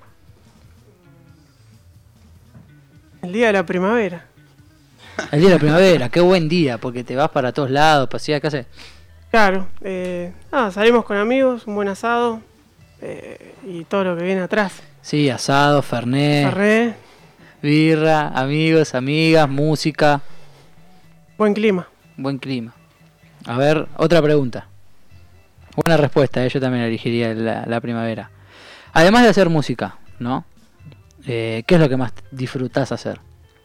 El día de la primavera. El día de la primavera, qué buen día, porque te vas para todos lados, paseas, ¿qué haces? Claro, eh, nada, salimos con amigos, un buen asado eh, y todo lo que viene atrás. Sí, asado, fernet, Fernet, birra, amigos, amigas, música, buen clima. buen clima. A ver, otra pregunta. Buena respuesta, eh, yo también elegiría la, la primavera. Además de hacer música, ¿no? Eh, ¿Qué es lo que más disfrutás hacer?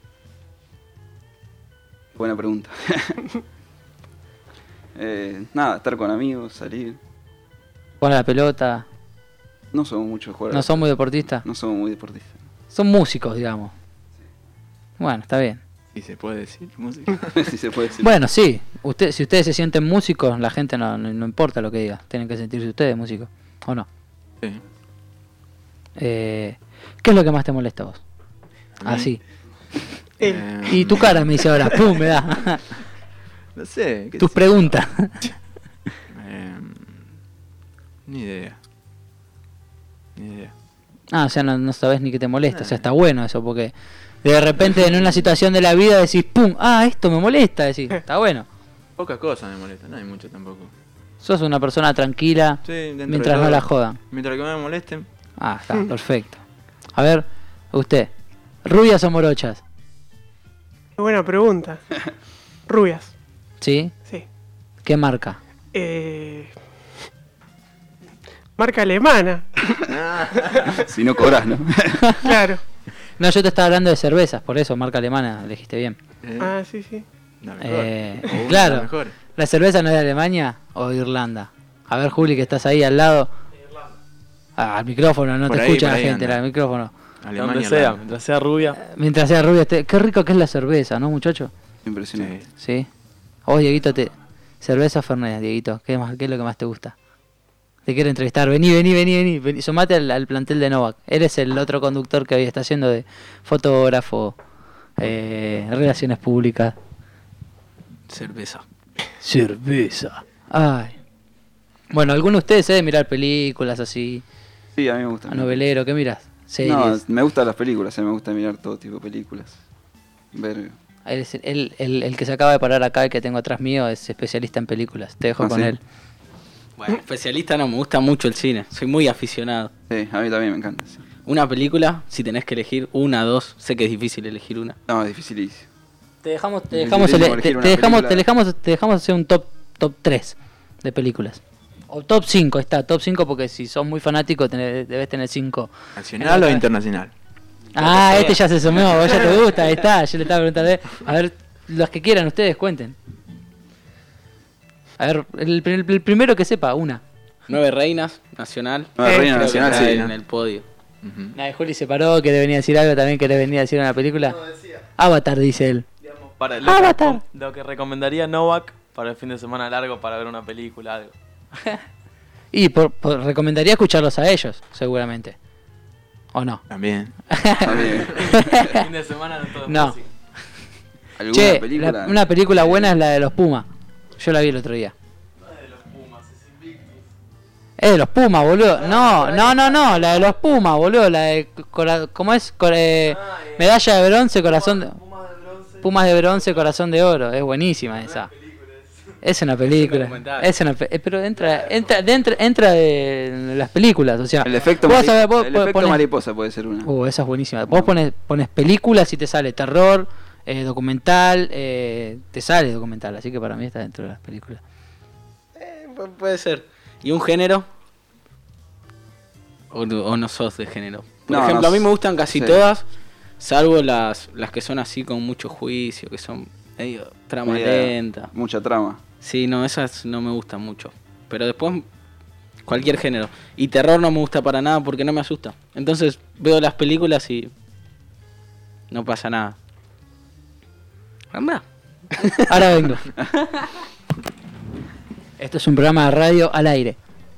Buena pregunta. eh, nada, estar con amigos, salir. ¿Jugar a la pelota? No somos muchos jugadores. ¿No son muy deportistas? No somos muy deportistas. Son músicos, digamos. Bueno, está bien. Si se puede decir música. Si se puede decir. Bueno, sí. Usted, si ustedes se sienten músicos, la gente no, no, no importa lo que diga. Tienen que sentirse ustedes músicos. ¿O no? Sí. Eh, ¿Qué es lo que más te molesta a vos? A mí. Así. Eh, Y tu cara me dice ahora, ¡pum! Me da. No sé. ¿qué Tus sé? preguntas. Eh, ni idea. Ni idea. Ah, o sea, no, no sabes ni qué te molesta. O sea, está bueno eso, porque de repente en una situación de la vida decís, ¡pum! Ah, esto me molesta. Decís, está bueno. Pocas cosas me molestan, no hay mucho tampoco. Sos una persona tranquila Sí, dentro de mientras no todo. la jodan. Mientras que no me molesten. Ah, está, perfecto. A ver, usted, ¿rubias o morochas? Qué buena pregunta. Rubias, ¿Sí? sí. ¿Qué marca? Eh, marca alemana, Si no cobras, ¿no? claro. No, yo te estaba hablando de cervezas, por eso, marca alemana, elegiste bien. Eh, Ah, sí, sí. la mejor. Eh, O una de las claro, mejores. ¿la cerveza no es de Alemania o de Irlanda? A ver, Juli, que estás ahí al lado. Ah, al micrófono, no Por te ahí, escucha por la ahí gente, anda. al micrófono. Alemania, Donde sea, Irlanda. mientras sea rubia. Mientras sea rubia, este- qué rico que es la cerveza, ¿no, muchacho? Impresionante. Sí. A vos, Dieguito, te... cerveza o Fernet, Dieguito, ¿qué, más, ¿qué es lo que más te gusta? Te quiero entrevistar, vení, vení, vení, vení, vení. Sumate al, al plantel de Novak. Eres el otro conductor que hoy está haciendo de fotógrafo, eh, relaciones públicas. Cerveza. Cerveza. Ay. Bueno, ¿alguno de ustedes debe mirar películas así? Sí, a mí me gusta. A novelero, ¿qué miras? Series. No, me gustan las películas, a mí me gusta mirar todo tipo de películas. Ver. Él es el, el, el que se acaba de parar acá, el que tengo atrás mío, es especialista en películas. Te dejo Ah, con ¿sí? él. Bueno, especialista no, me gusta mucho el cine. Soy muy aficionado. Sí, a mí también me encanta. Sí. Una película, si tenés que elegir una, dos, sé que es difícil elegir una. No, es dificilísimo. Te dejamos, te Es dejamos, dificilísimo ele- te, elegir te una dejamos, película. te dejamos, te dejamos hacer un top top tres de películas. O top cinco, está, top cinco porque si sos muy fanático tenés- debes tener cinco. ¿Nacional o internacional? Ah, este ya se sumió, vos ya te gusta, ahí está, yo le estaba preguntando. A ver, los que quieran ustedes cuenten. A ver, el, el- el primero que sepa, una. Nueve Reinas, Nacional. Nueve Eh, Reinas Creo que Nacional, está sí. en el podio. Ujú. Nah, Juli se paró, quiere venir a decir algo también, quiere venir a decir una película. Avatar, dice él. Para lo, Avatar. que, lo que recomendaría Novak para el fin de semana largo para ver una película, algo. Y por, por- recomendaría escucharlos a ellos, seguramente. ¿O no? También. También. El fin de semana no todo es No. música. ¿Alguna Che, película? la- una película buena es la de los Pumas. Yo la vi el otro día. Es de los Pumas, boludo. No, no, no, no, la de los Pumas, boludo. La de. cora- ¿Cómo es? Cor- eh, medalla de bronce, corazón de. Pumas de bronce, corazón de oro. Es buenísima esa. Es una película. Es una pe- eh, pero entra, entra, dentro, entra de las películas, o sea. El efecto, vos mari- sabés, vos el po- efecto ponés- mariposa puede ser una. Uh, esa es buenísima. Vos pones, pones películas y te sale terror, eh, documental, eh, te sale documental, así que para mí está dentro de las películas. Eh, pu- puede ser. ¿Y un género? ¿O, no- o no sos de género? Por No, ejemplo, no a mí me s- gustan casi sí. todas, salvo las, las que son así con mucho juicio, que son medio trama Media- lenta. Mucha trama. Sí, no, esas no me gustan mucho. Pero después, cualquier género. Y terror no me gusta para nada porque no me asusta. Entonces veo las películas y no pasa nada. Anda. Ahora vengo. Esto es un programa de radio al aire.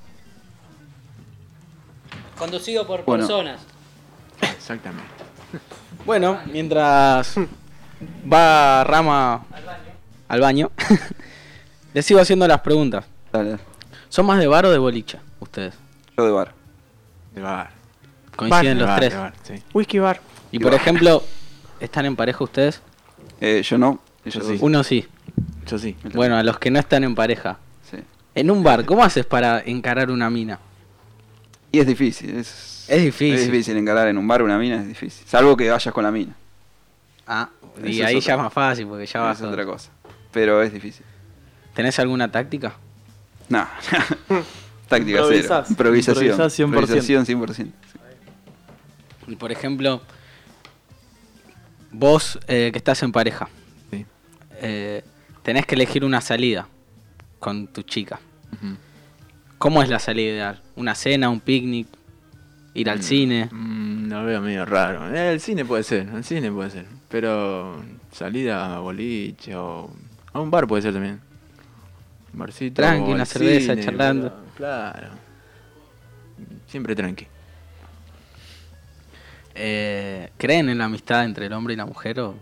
Conducido por Bueno. personas. Exactamente. Bueno, mientras va Rama al baño, les sigo haciendo las preguntas. Dale. ¿Son más de bar o de bolicha ustedes? Yo de bar. De bar. Coinciden De los bar, tres. de bar, sí. Whisky bar. Y por ejemplo, ¿están en pareja ustedes? Eh, yo no. ellos Yo dos. sí. Uno sí. Yo sí. Bueno, a los que no están en pareja. Sí. En un bar, ¿cómo haces para encarar una mina? Y es difícil. Es, Es difícil. Es difícil encarar en un bar una mina, es difícil. Salvo que vayas con la mina. Ah, y Eso es ahí otra- ya es más fácil porque ya vas Es con- otra cosa. Pero es difícil. ¿Tenés alguna táctica? No. Táctica cero. Improvisás. Improvisación. Improvisás cien por ciento. Improvisación cien por ciento. Y por ejemplo, vos eh, que estás en pareja, Sí. eh, tenés que elegir una salida con tu chica. Ujú. ¿Cómo es la salida ideal? ¿Una cena, un picnic, ir al Mm, cine? mm, lo veo medio raro. Eh, el cine puede ser, el cine puede ser. Pero salida a boliche o a un bar puede ser también. Un barcito. Tranqui, o una al cerveza, cine, charlando. pero- Claro. Siempre tranqui. Eh, ¿Creen en la amistad entre el hombre y la mujer? O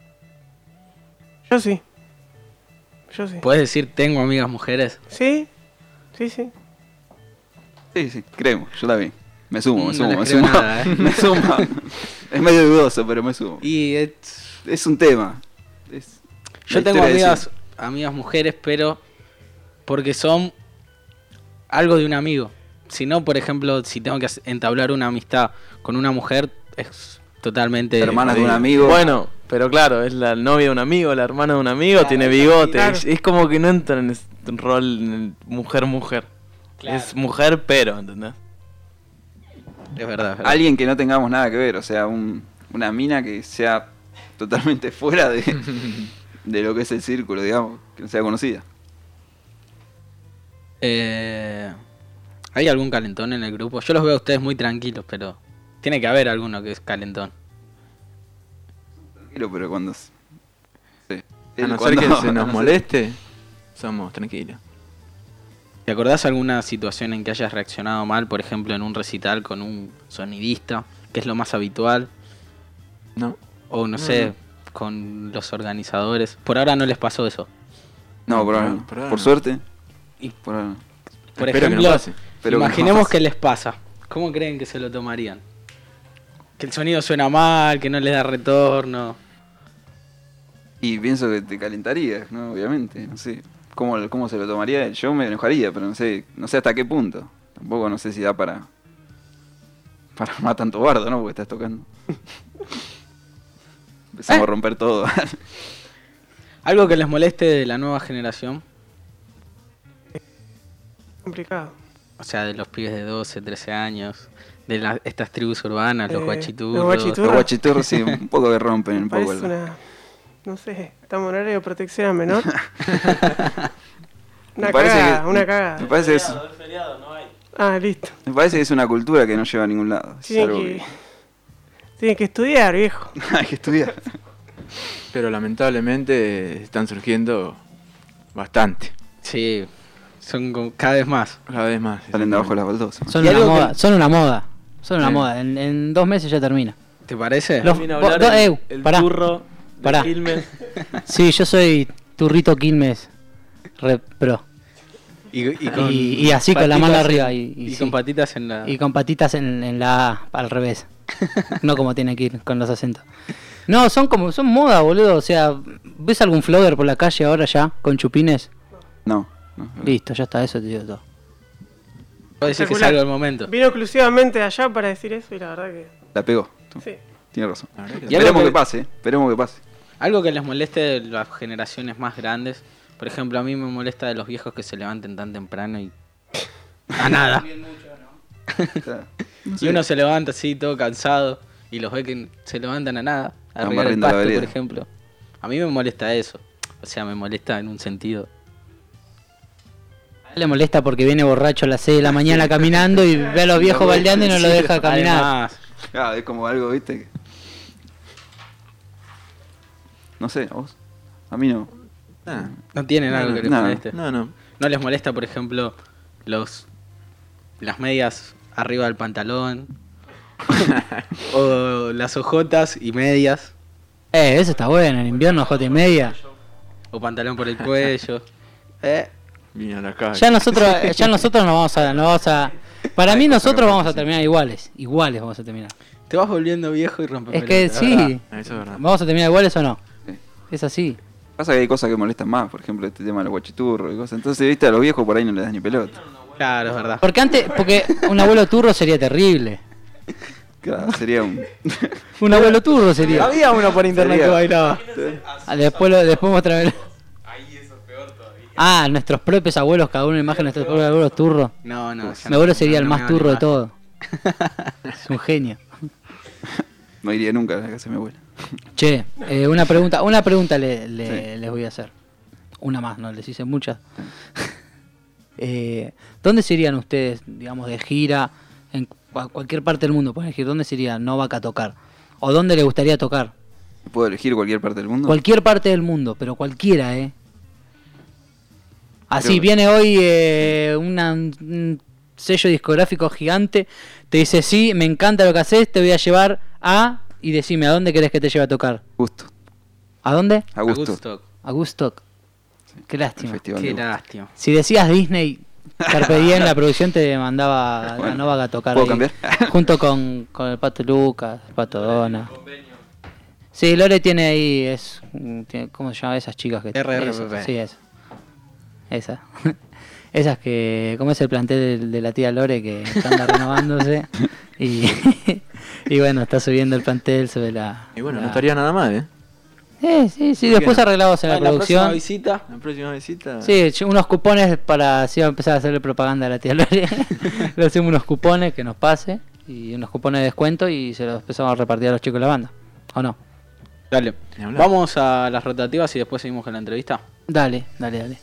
Yo sí. Yo sí. ¿puedes decir tengo amigas mujeres? Sí, sí, sí. Sí, sí, creemos. Yo también. Me sumo, Mm, me no sumo, les me creo sumo. nada, ¿eh? Me sumo. Es medio dudoso, pero me sumo. Y es- Es un tema. Es yo la tengo historia de amigas, siempre. amigas mujeres, pero porque son algo de un amigo. Si no, por ejemplo, si tengo que hacer- entablar una amistad con una mujer, es totalmente... Hermanas de un jodido. amigo. Bueno, pero claro, es la novia de un amigo, la hermana de un amigo, tiene bigote. claro. Es, es como que no entra en ese rol en el mujer-mujer. Claro. Es mujer, pero, ¿entendés? Es verdad, es verdad. Alguien que no tengamos nada que ver, o sea, un, una mina que sea totalmente fuera de, de lo que es el círculo, digamos, que no sea conocida. Eh, ¿Hay algún calentón en el grupo? Yo los veo a ustedes muy tranquilos, pero tiene que haber alguno que es calentón. Tranquilo, pero cuando... s- Sí. A Él no ser cuando- que se a nos no ser- moleste, somos tranquilos. ¿Te acordás alguna situación en que hayas reaccionado mal, por ejemplo, en un recital con un sonidista, que es lo más habitual? No. O no sé, con los organizadores. Por ahora no les pasó eso. No, por, ahora No, no. por ahora Por no. suerte. Y- Por ahora no. Por Espero que no ejemplo, pase. Pero que no imaginemos pase. que les pasa. ¿Cómo creen que se lo tomarían? Que el sonido suena mal, que no les da retorno. Y pienso que te calentarías, ¿no? Obviamente, no sé. ¿Cómo, cómo se lo tomaría él? Yo me enojaría, pero no sé, no sé hasta qué punto. Tampoco no sé si da para... Para armar tanto bardo, ¿no? Porque estás tocando. Empezamos ¿Eh? a romper todo. Algo que les moleste de la nueva generación. Complicado. O sea, de los pibes de doce, trece años. De la- estas tribus urbanas, los Eh, guachiturros. los guachiturros. Los guachiturros sí, un poco que rompen un poco. Parece el- una. No sé, estamos en horario de protección a menor. Una Me parece cagada, que- una cagada. Me parece, que es, Ah, listo. me parece que es una cultura que no lleva a ningún lado. Es Tienen algo que, tienen que estudiar, viejo. que hay que estudiar. Pero lamentablemente están surgiendo bastante. Sí, son como cada vez más. Cada vez más. Salen de abajo las baldosas. Son Y una algo moda, que- son una moda. Son una Sí. moda. En, en dos meses ya termina. ¿Te parece? Los- Termina a vos- hablar do- el, eh, el pará. turro de Pará. Quilmes. Sí, yo soy Turrito Quilmes Red Pro. Y, y, con Y- y así con la mano patitas arriba en- y- y y sí. con patitas en la... Y con patitas en, en la A, al revés. No como tiene que ir con los acentos. No, son como, son moda, boludo. O sea, ¿ves algún flogger por la calle ahora ya? Con chupines. No. no. Listo, ya está, eso te digo todo. Puede decir que Espectacular. salga el momento. Vino exclusivamente de allá para decir eso y la verdad que... La pegó. Sí. Tiene razón. La verdad que- Y algo Esperemos que- que pase, esperemos que pase. Algo que les moleste de las generaciones más grandes. Por ejemplo, a mí me molesta de los viejos que se levanten tan temprano y... A nada. O sea, no Y sé. uno se levanta así, todo cansado, y los ve que se levantan a nada. A Están regar el barriendo la pasto, por vereda. ejemplo. A mí me molesta eso. O sea, me molesta en un sentido. A él le molesta porque viene borracho a las seis de la mañana caminando y ve a los viejos baldeando y no lo Sí, deja caminar. Además, Ah, es como algo, viste. que- No sé, ¿a vos? A mí no. Ah, no tienen algo No, que les no. moleste. no, no. ¿No les molesta, por ejemplo, los las medias arriba del pantalón? O las ojotas y medias. Eh, eso está bueno, en invierno jota y media. O pantalón por el cuello. Eh, Vine a la calle. Ya nosotros, ya nosotros nos vamos a, nos vamos a. Para mí nosotros vamos a terminar iguales, iguales vamos a terminar. te vas volviendo viejo y rompes Es que sí, Ah, eso es verdad. vamos a terminar iguales o no. Sí. Es así. Pasa que hay cosas que molestan más, por ejemplo, este tema de los guachiturros y cosas. Entonces, viste, a los viejos por ahí no les das ni pelota. Claro, es verdad. Porque antes, porque un abuelo turro sería terrible. Claro, sería un. Un abuelo turro sería. Había uno por internet Sería- que bailaba. Ah, Después, lo, después mostrarme. Ah, nuestros propios abuelos, cada uno imagen de nuestros propios abuelos turros. No, no. ya Mi abuelo no- sería no el me más vale turro de más. todo. Es un genio. No iría nunca a la casa de mi abuela. Che, eh, una pregunta, una pregunta le, le- les voy a hacer. Una más, no les hice muchas. eh, ¿Dónde se irían ustedes, digamos, de gira en cua- cualquier parte del mundo? Pueden elegir dónde se irían, no vaca a tocar. ¿O dónde les gustaría tocar? ¿Puedo elegir cualquier parte del mundo? Cualquier parte del mundo, pero cualquiera, ¿eh? Así, Creo- viene hoy eh, una- un sello discográfico gigante, te dice, sí, me encanta lo que haces, te voy a llevar a... Y decime, ¿a dónde querés que te lleve a tocar? Gusto. ¿A dónde? A gusto. Woodstock. A Woodstock. Qué El lástima. festival Qué de Gusto. lástima. Si decías Disney, Carpe Diem, la producción te mandaba a Bueno, Nova a tocar ¿puedo ahí, cambiar? junto con, con el Pato Lucas, el Pato Dona. Sí, Lore tiene ahí, es, mm, tiene- ¿cómo se llama? Esas chicas que... R R P P. esas, sí, esa. Esa. Esas que, ¿cómo es el plantel de, de la tía Lore que están renovándose? Y, y bueno, está subiendo el plantel sobre la... Y bueno, la- no estaría nada mal, ¿eh? Eh, sí, sí, después no? arreglamos en la Ah, en la próxima producción. visita. La próxima visita. Sí, ch- unos cupones para si va a empezar a hacerle propaganda a la tía Lore. Le hacemos unos cupones que nos pase y unos cupones de descuento y se los empezamos a repartir a los chicos de la banda. ¿O no? Dale. Ni hablar. Vamos a las rotativas y después seguimos con la entrevista. Dale, dale, dale.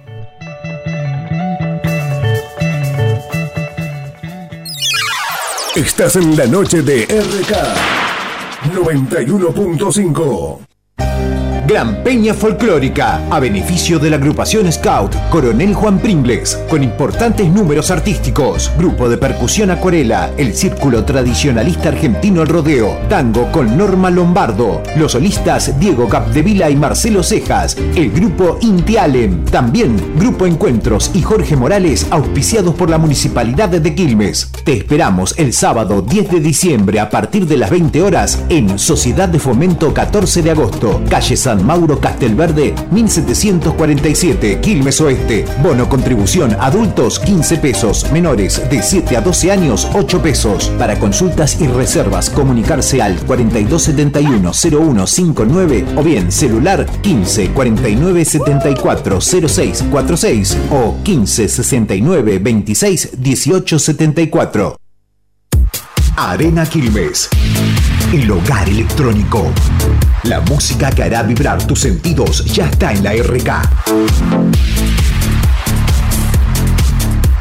Estás en la noche de R K noventa y uno punto cinco. Gran Peña Folclórica, a beneficio de la agrupación Scout Coronel Juan Pringles, con importantes números artísticos, grupo de percusión Acuarela, el Círculo Tradicionalista Argentino El Rodeo, tango con Norma Lombardo, los solistas Diego Capdevila y Marcelo Cejas, el grupo Inti Allen, también Grupo Encuentros y Jorge Morales, auspiciados por la Municipalidad de Quilmes. Te esperamos el sábado diez de diciembre a partir de las veinte horas en Sociedad de Fomento catorce de agosto, calle San Mauro Castelverde, mil setecientos cuarenta y siete, Quilmes Oeste. Bono contribución adultos quince pesos, menores de siete a doce años ocho pesos. Para consultas y reservas comunicarse al cuarenta y dos setenta y uno cero uno cincuenta y nueve o bien celular quince cuarenta y nueve setenta y cuatro cero seis cuarenta y seis o quince sesenta y nueve veintiséis dieciocho setenta y cuatro. Arena Quilmes, el hogar electrónico. La música que hará vibrar tus sentidos ya está en la R K.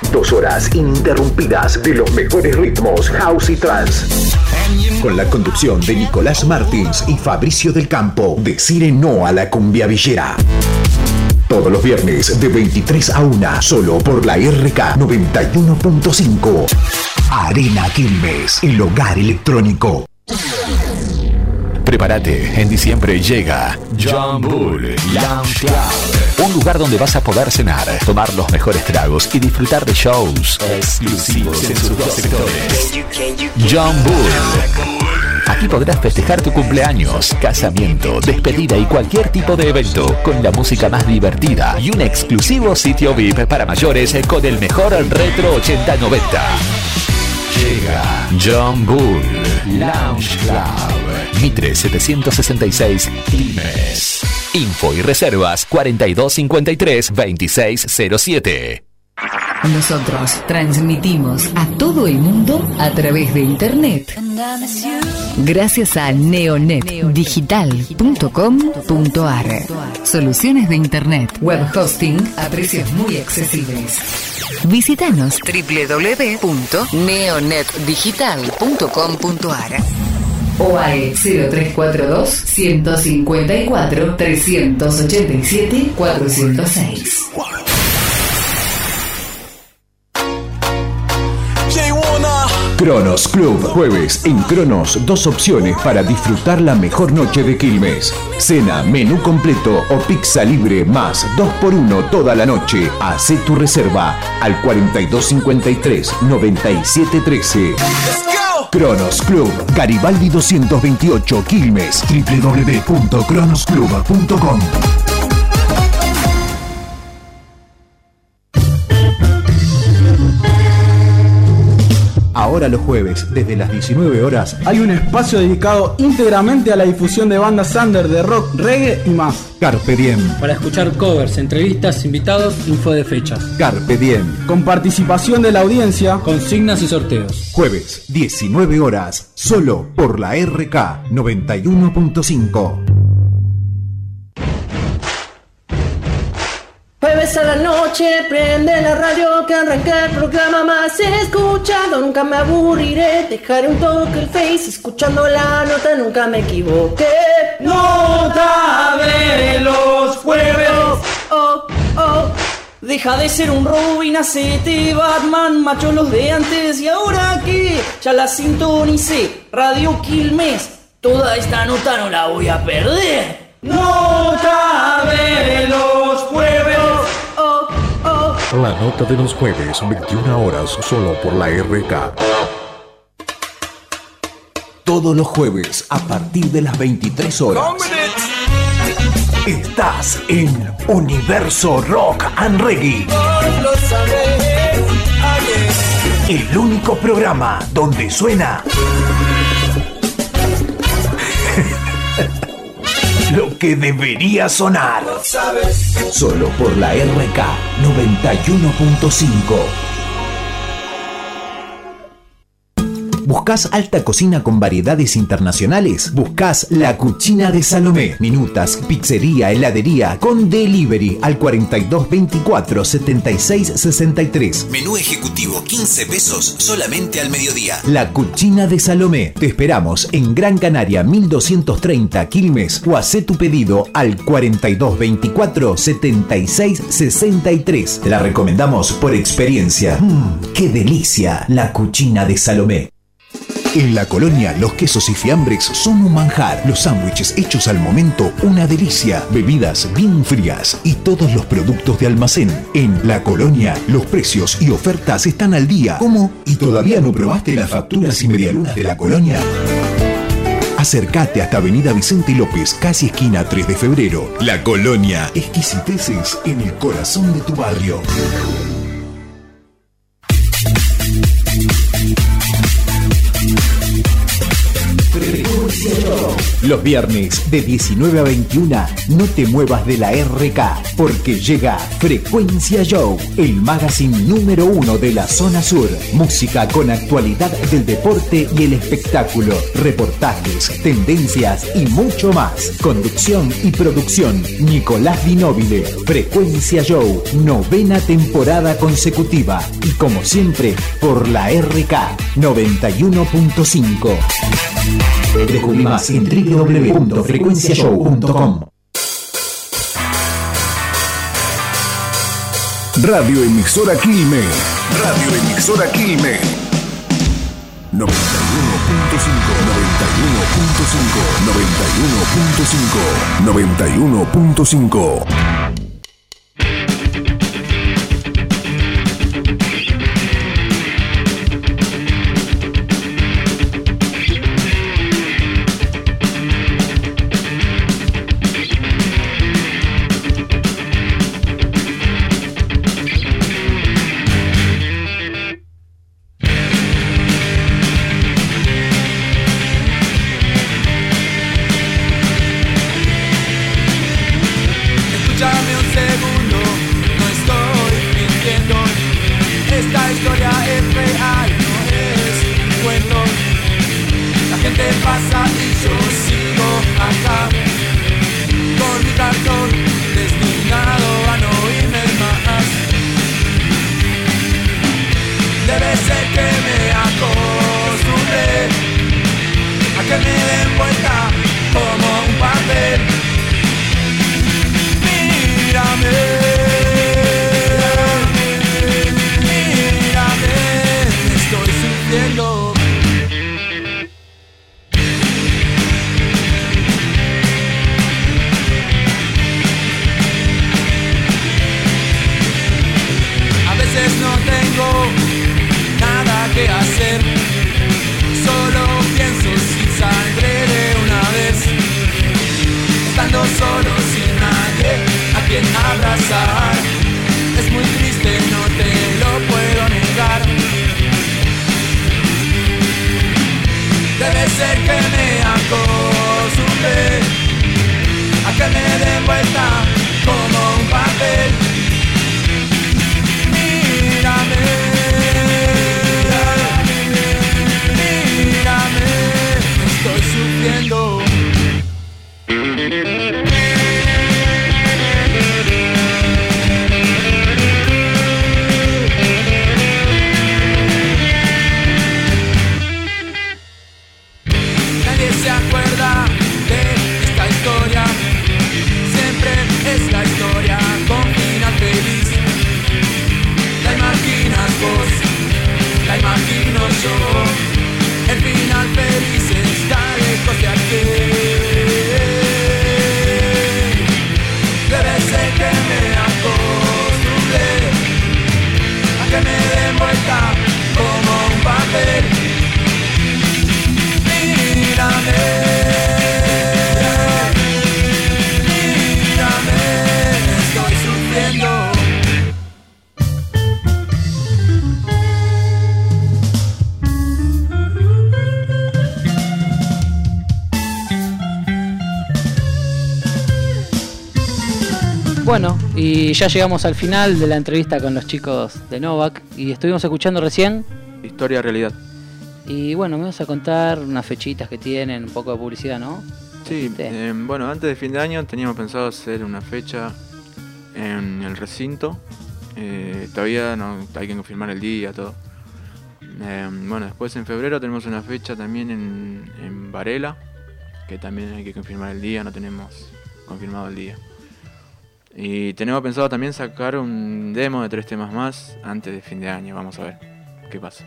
Dos horas ininterrumpidas de los mejores ritmos house y trance. Con la conducción de Nicolás Martins y Fabricio del Campo. Decire no a la cumbia villera. Todos los viernes de veintitrés a una, solo por la R K noventa y uno punto cinco. Arena Quilmes, el hogar electrónico. Prepárate, en diciembre llega John Bull Lounge Club, un lugar donde vas a poder cenar, tomar los mejores tragos y disfrutar de shows exclusivos en sus dos sectores. John Bull. Aquí podrás festejar tu cumpleaños, casamiento, despedida y cualquier tipo de evento con la música más divertida y un exclusivo sitio V I P para mayores con el mejor retro ochenta noventa. Llega John Bull Lounge Club, Mitre setecientos sesenta y seis, Quilmes. Info y reservas cuarenta y dos cincuenta y tres, veintiséis cero siete. Nosotros transmitimos a todo el mundo a través de internet. Gracias a neonet digital punto com punto a r. Soluciones de internet, web hosting a precios muy accesibles. Visítanos doble u doble u doble u punto neonet digital punto com punto a r o al cero tres cuatro dos, ciento cincuenta y cuatro, trescientos ochenta y siete, cuatrocientos seis. Cronos Club, jueves en Cronos, dos opciones para disfrutar la mejor noche de Quilmes. Cena, menú completo o pizza libre más dos por uno toda la noche. Hacé tu reserva al cuarenta y dos cincuenta y tres, noventa y siete trece. Cronos Club, Garibaldi doscientos veintiocho, Quilmes. doble u doble u doble u punto cronos club punto com. Ahora los jueves, desde las diecinueve horas, hay un espacio dedicado íntegramente a la difusión de bandas under, de rock, reggae y más. Carpe Diem. Para escuchar covers, entrevistas, invitados, info de fechas. Carpe Diem. Con participación de la audiencia, consignas y sorteos. Jueves, diecinueve horas, solo por la R K noventa y uno punto cinco. Jueves a la noche, prende la radio que arranca el programa más escuchado. Nunca me aburriré, dejaré un toque el face, escuchando la nota, nunca me equivoqué. Nota de los jueves. Oh, oh, oh. Deja de ser un Robin, hacete Batman, macho los de antes y ahora que ya la sintonicé. Radio Quilmes, toda esta nota no la voy a perder. Nota de los jueves. Oh, oh. La nota de los jueves, veintiuna horas, solo por la R K. Todos los jueves, a partir de las veintitrés horas. Estás en Universo Rock and Reggae. El único programa donde suena lo que debería sonar. Solo por la R K noventa y uno punto cinco. ¿Buscás alta cocina con variedades internacionales? ¿Buscás La Cucina de Salomé? Minutas, pizzería, heladería, con delivery al cuarenta y dos veinticuatro, setenta y seis sesenta y tres. Menú ejecutivo, quince pesos solamente al mediodía. La Cucina de Salomé. Te esperamos en Gran Canaria mil doscientos treinta, Quilmes, o hacé tu pedido al cuarenta y dos veinticuatro, setenta y seis sesenta y tres. Te la recomendamos por experiencia. Mmm, ¡qué delicia! La Cucina de Salomé. En la Colonia, los quesos y fiambres son un manjar. Los sándwiches hechos al momento, una delicia. Bebidas bien frías y todos los productos de almacén. En la Colonia, los precios y ofertas están al día. ¿Cómo? ¿Y todavía no probaste las facturas y medialunas de la Colonia? Acércate hasta Avenida Vicente López, casi esquina tres de febrero. La Colonia, exquisiteces en el corazón de tu barrio. Frecuencia Rock. Los viernes de diecinueve a veintiuna no te muevas de la R K porque llega Frecuencia Show, el magazine número uno de la zona sur. Música con actualidad del deporte y el espectáculo, reportajes, tendencias y mucho más. Conducción y producción Nicolás Di Nobile. Frecuencia Show, novena temporada consecutiva y como siempre por la R K noventa y uno punto cinco. Descubrí más en doble u doble u doble u punto frecuencia show punto com. Radio Emisora Quilmes. Radio Emisora Quilmes. noventa y uno punto cinco, noventa y uno punto cinco, noventa y uno punto cinco, noventa y uno punto cinco. Bueno, y ya llegamos al final de la entrevista con los chicos de Novak y estuvimos escuchando recién Historia Realidad. Y bueno, me vas a contar unas fechitas que tienen, un poco de publicidad, ¿no? Sí, eh, bueno, antes de fin de año teníamos pensado hacer una fecha en el recinto. Eh, todavía no hay que confirmar el día, todo. Eh, bueno, después en febrero tenemos una fecha también en, en Varela, que también hay que confirmar el día, no tenemos confirmado el día. Y tenemos pensado también sacar un demo de tres temas más antes de fin de año, vamos a ver qué pasa.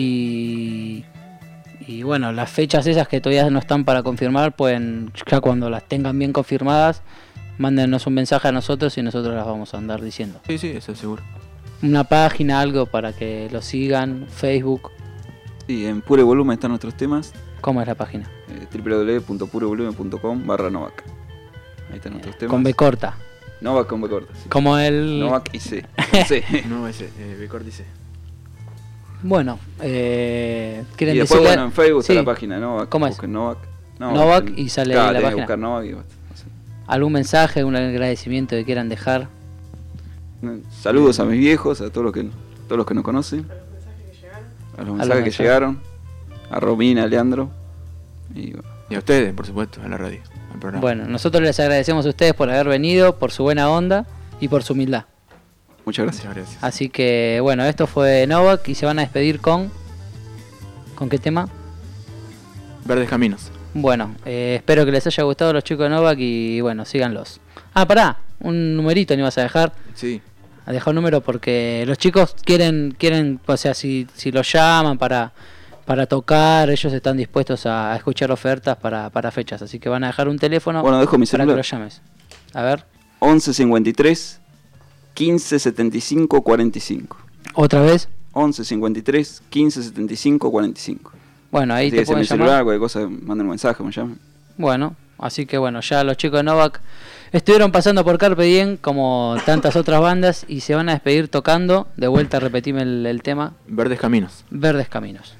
Y, y bueno, las fechas esas que todavía no están para confirmar, pueden, ya cuando las tengan bien confirmadas, mándenos un mensaje a nosotros y nosotros las vamos a andar diciendo. Sí, sí, eso seguro. Una página, algo para que lo sigan, Facebook. Sí, en Pure Volumen están nuestros temas. ¿Cómo es la página? Eh, doble u doble u doble u punto pure volumen punto com barra Novak. Ahí están nuestros temas. Con B corta. Novak con B corta. Sí. Como el... Novak y C. C. No, ese, eh, B corta y C. Bueno, eh, Y ¿quieren después, decirle? bueno, en Facebook Sí. está la página de Novak. ¿Cómo es? Busquen Novak. No, Novak el- y sale claro, la tenés que página. buscar Novak y basta. ¿Algún mensaje, un agradecimiento que quieran dejar? Saludos a mis viejos, a todos los que todos los que nos conocen. A los mensajes que mensajes. llegaron. A Romina, a Leandro. Y, Y a ustedes, por supuesto, a la radio, al programa. Bueno, nosotros les agradecemos a ustedes por haber venido, por su buena onda y por su humildad. Muchas gracias. Muchas gracias. Así que bueno, esto fue Novak y se van a despedir con... ¿Con qué tema? Verdes Caminos. Bueno, eh, espero que les haya gustado los chicos de Novak y bueno, síganlos. Ah, pará, un numerito no ibas a dejar. Sí. A dejar un número porque los chicos quieren, quieren, o sea, si, si los llaman para, para tocar, ellos están dispuestos a, a escuchar ofertas para, para fechas. Así que van a dejar un teléfono Bueno, dejo mi para celular. que los llames. A ver, once cincuenta y tres, quince setenta y cinco, cuarenta y cinco. otra vez. once cincuenta y tres, quince setenta y cinco, cuarenta y cinco. Bueno, ahí Así te que si en pueden mi llamar. celular, cualquier cosa, manden un mensaje, me llamen. Bueno, así que bueno, ya los chicos de Novak estuvieron pasando por Carpe Diem como tantas otras bandas y se van a despedir tocando. De vuelta, repetime el, el tema. Verdes Caminos. Verdes Caminos.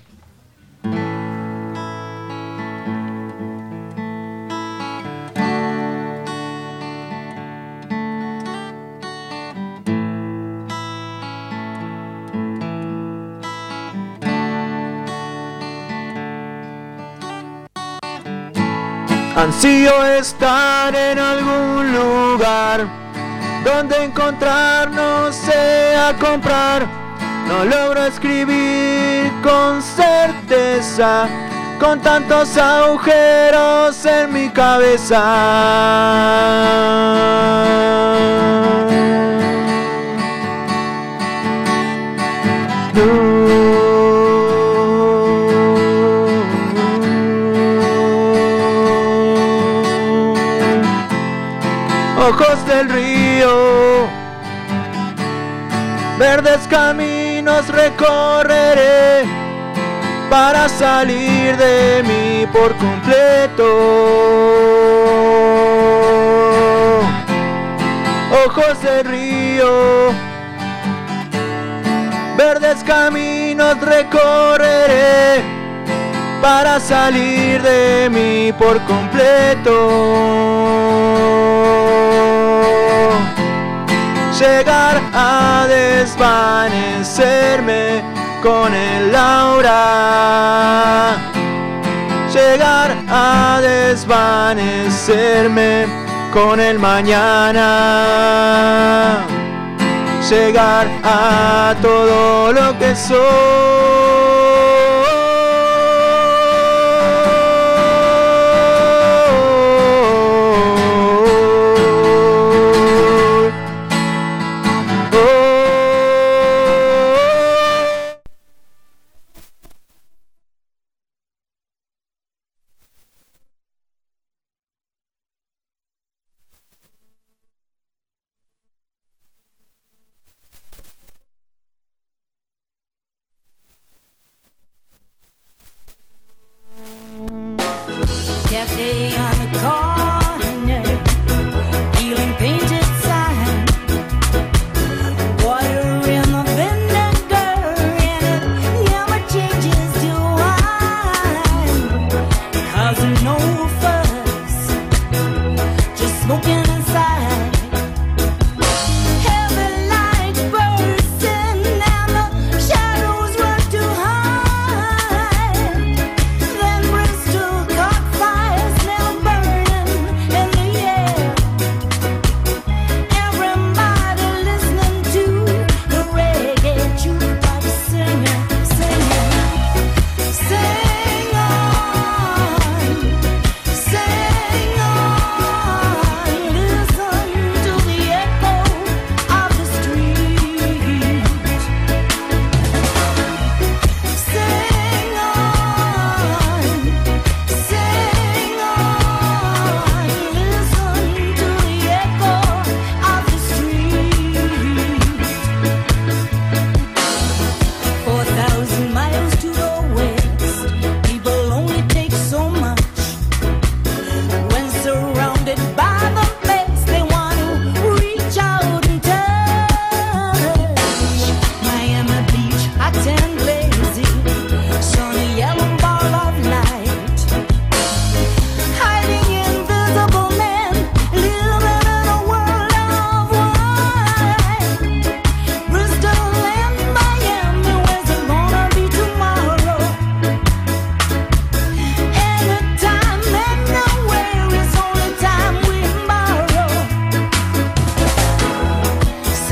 Ansío estar en algún lugar donde encontrarnos sea comprar. No logro escribir con certeza, con tantos agujeros en mi cabeza. Ojos del río, verdes caminos recorreré para salir de mí por completo. Ojos del río, verdes caminos recorreré para salir de mí por completo. Llegar a desvanecerme con el aura. Llegar a desvanecerme con el mañana. Llegar a todo lo que soy.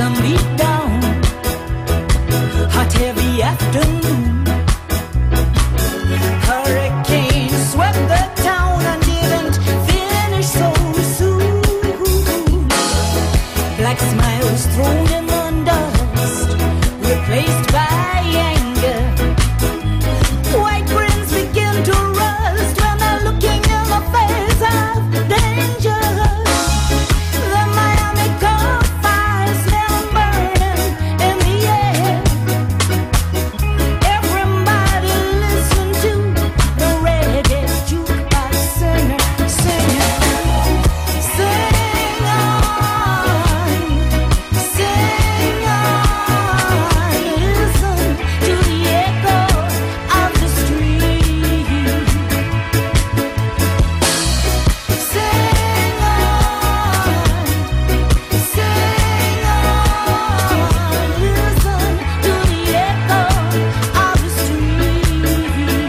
sun beat down. Hot heavy afternoon. Hurricane swept the town and didn't finish so soon. Black smiles thrown in the dust, replaced by anger. White grins begin to rust when they're looking in the face of danger. The Miami coal fires smell burning in the air. Everybody listen to the reggae jukebox singer singing. Sing on, sing on. Listen to the echo of the street. Sing on, sing on. Listen to the echo of the street.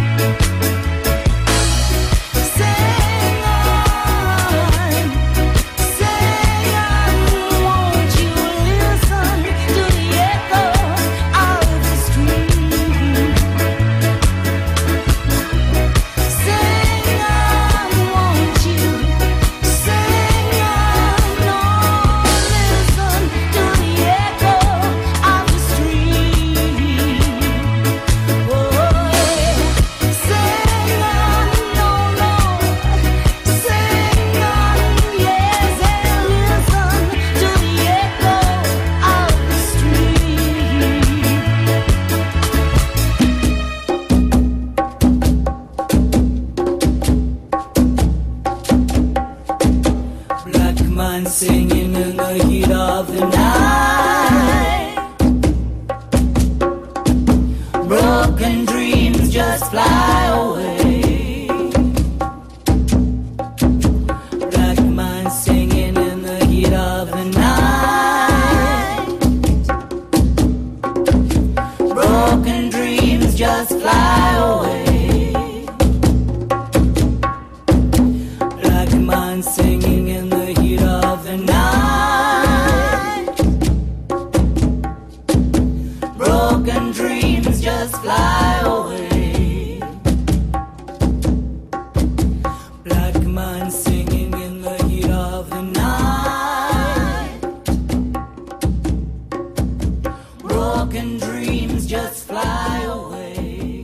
Sing on, sing on. Won't you listen to the echo of the street? Sing on, won't you? Sing on, no, listen to the echo of the street. Oh, yeah. Sing on, no, no. Sing on, yes, and listen to the echo of the street. Black man singing in the heat of the night. Broken dreams just fly away. Black man singing in the heat of the night. Broken dreams just fly away. Black man singing in the heat of the night. Broken dreams just fly away. Black man singing in the heat of the night. Broken dreams just fly away.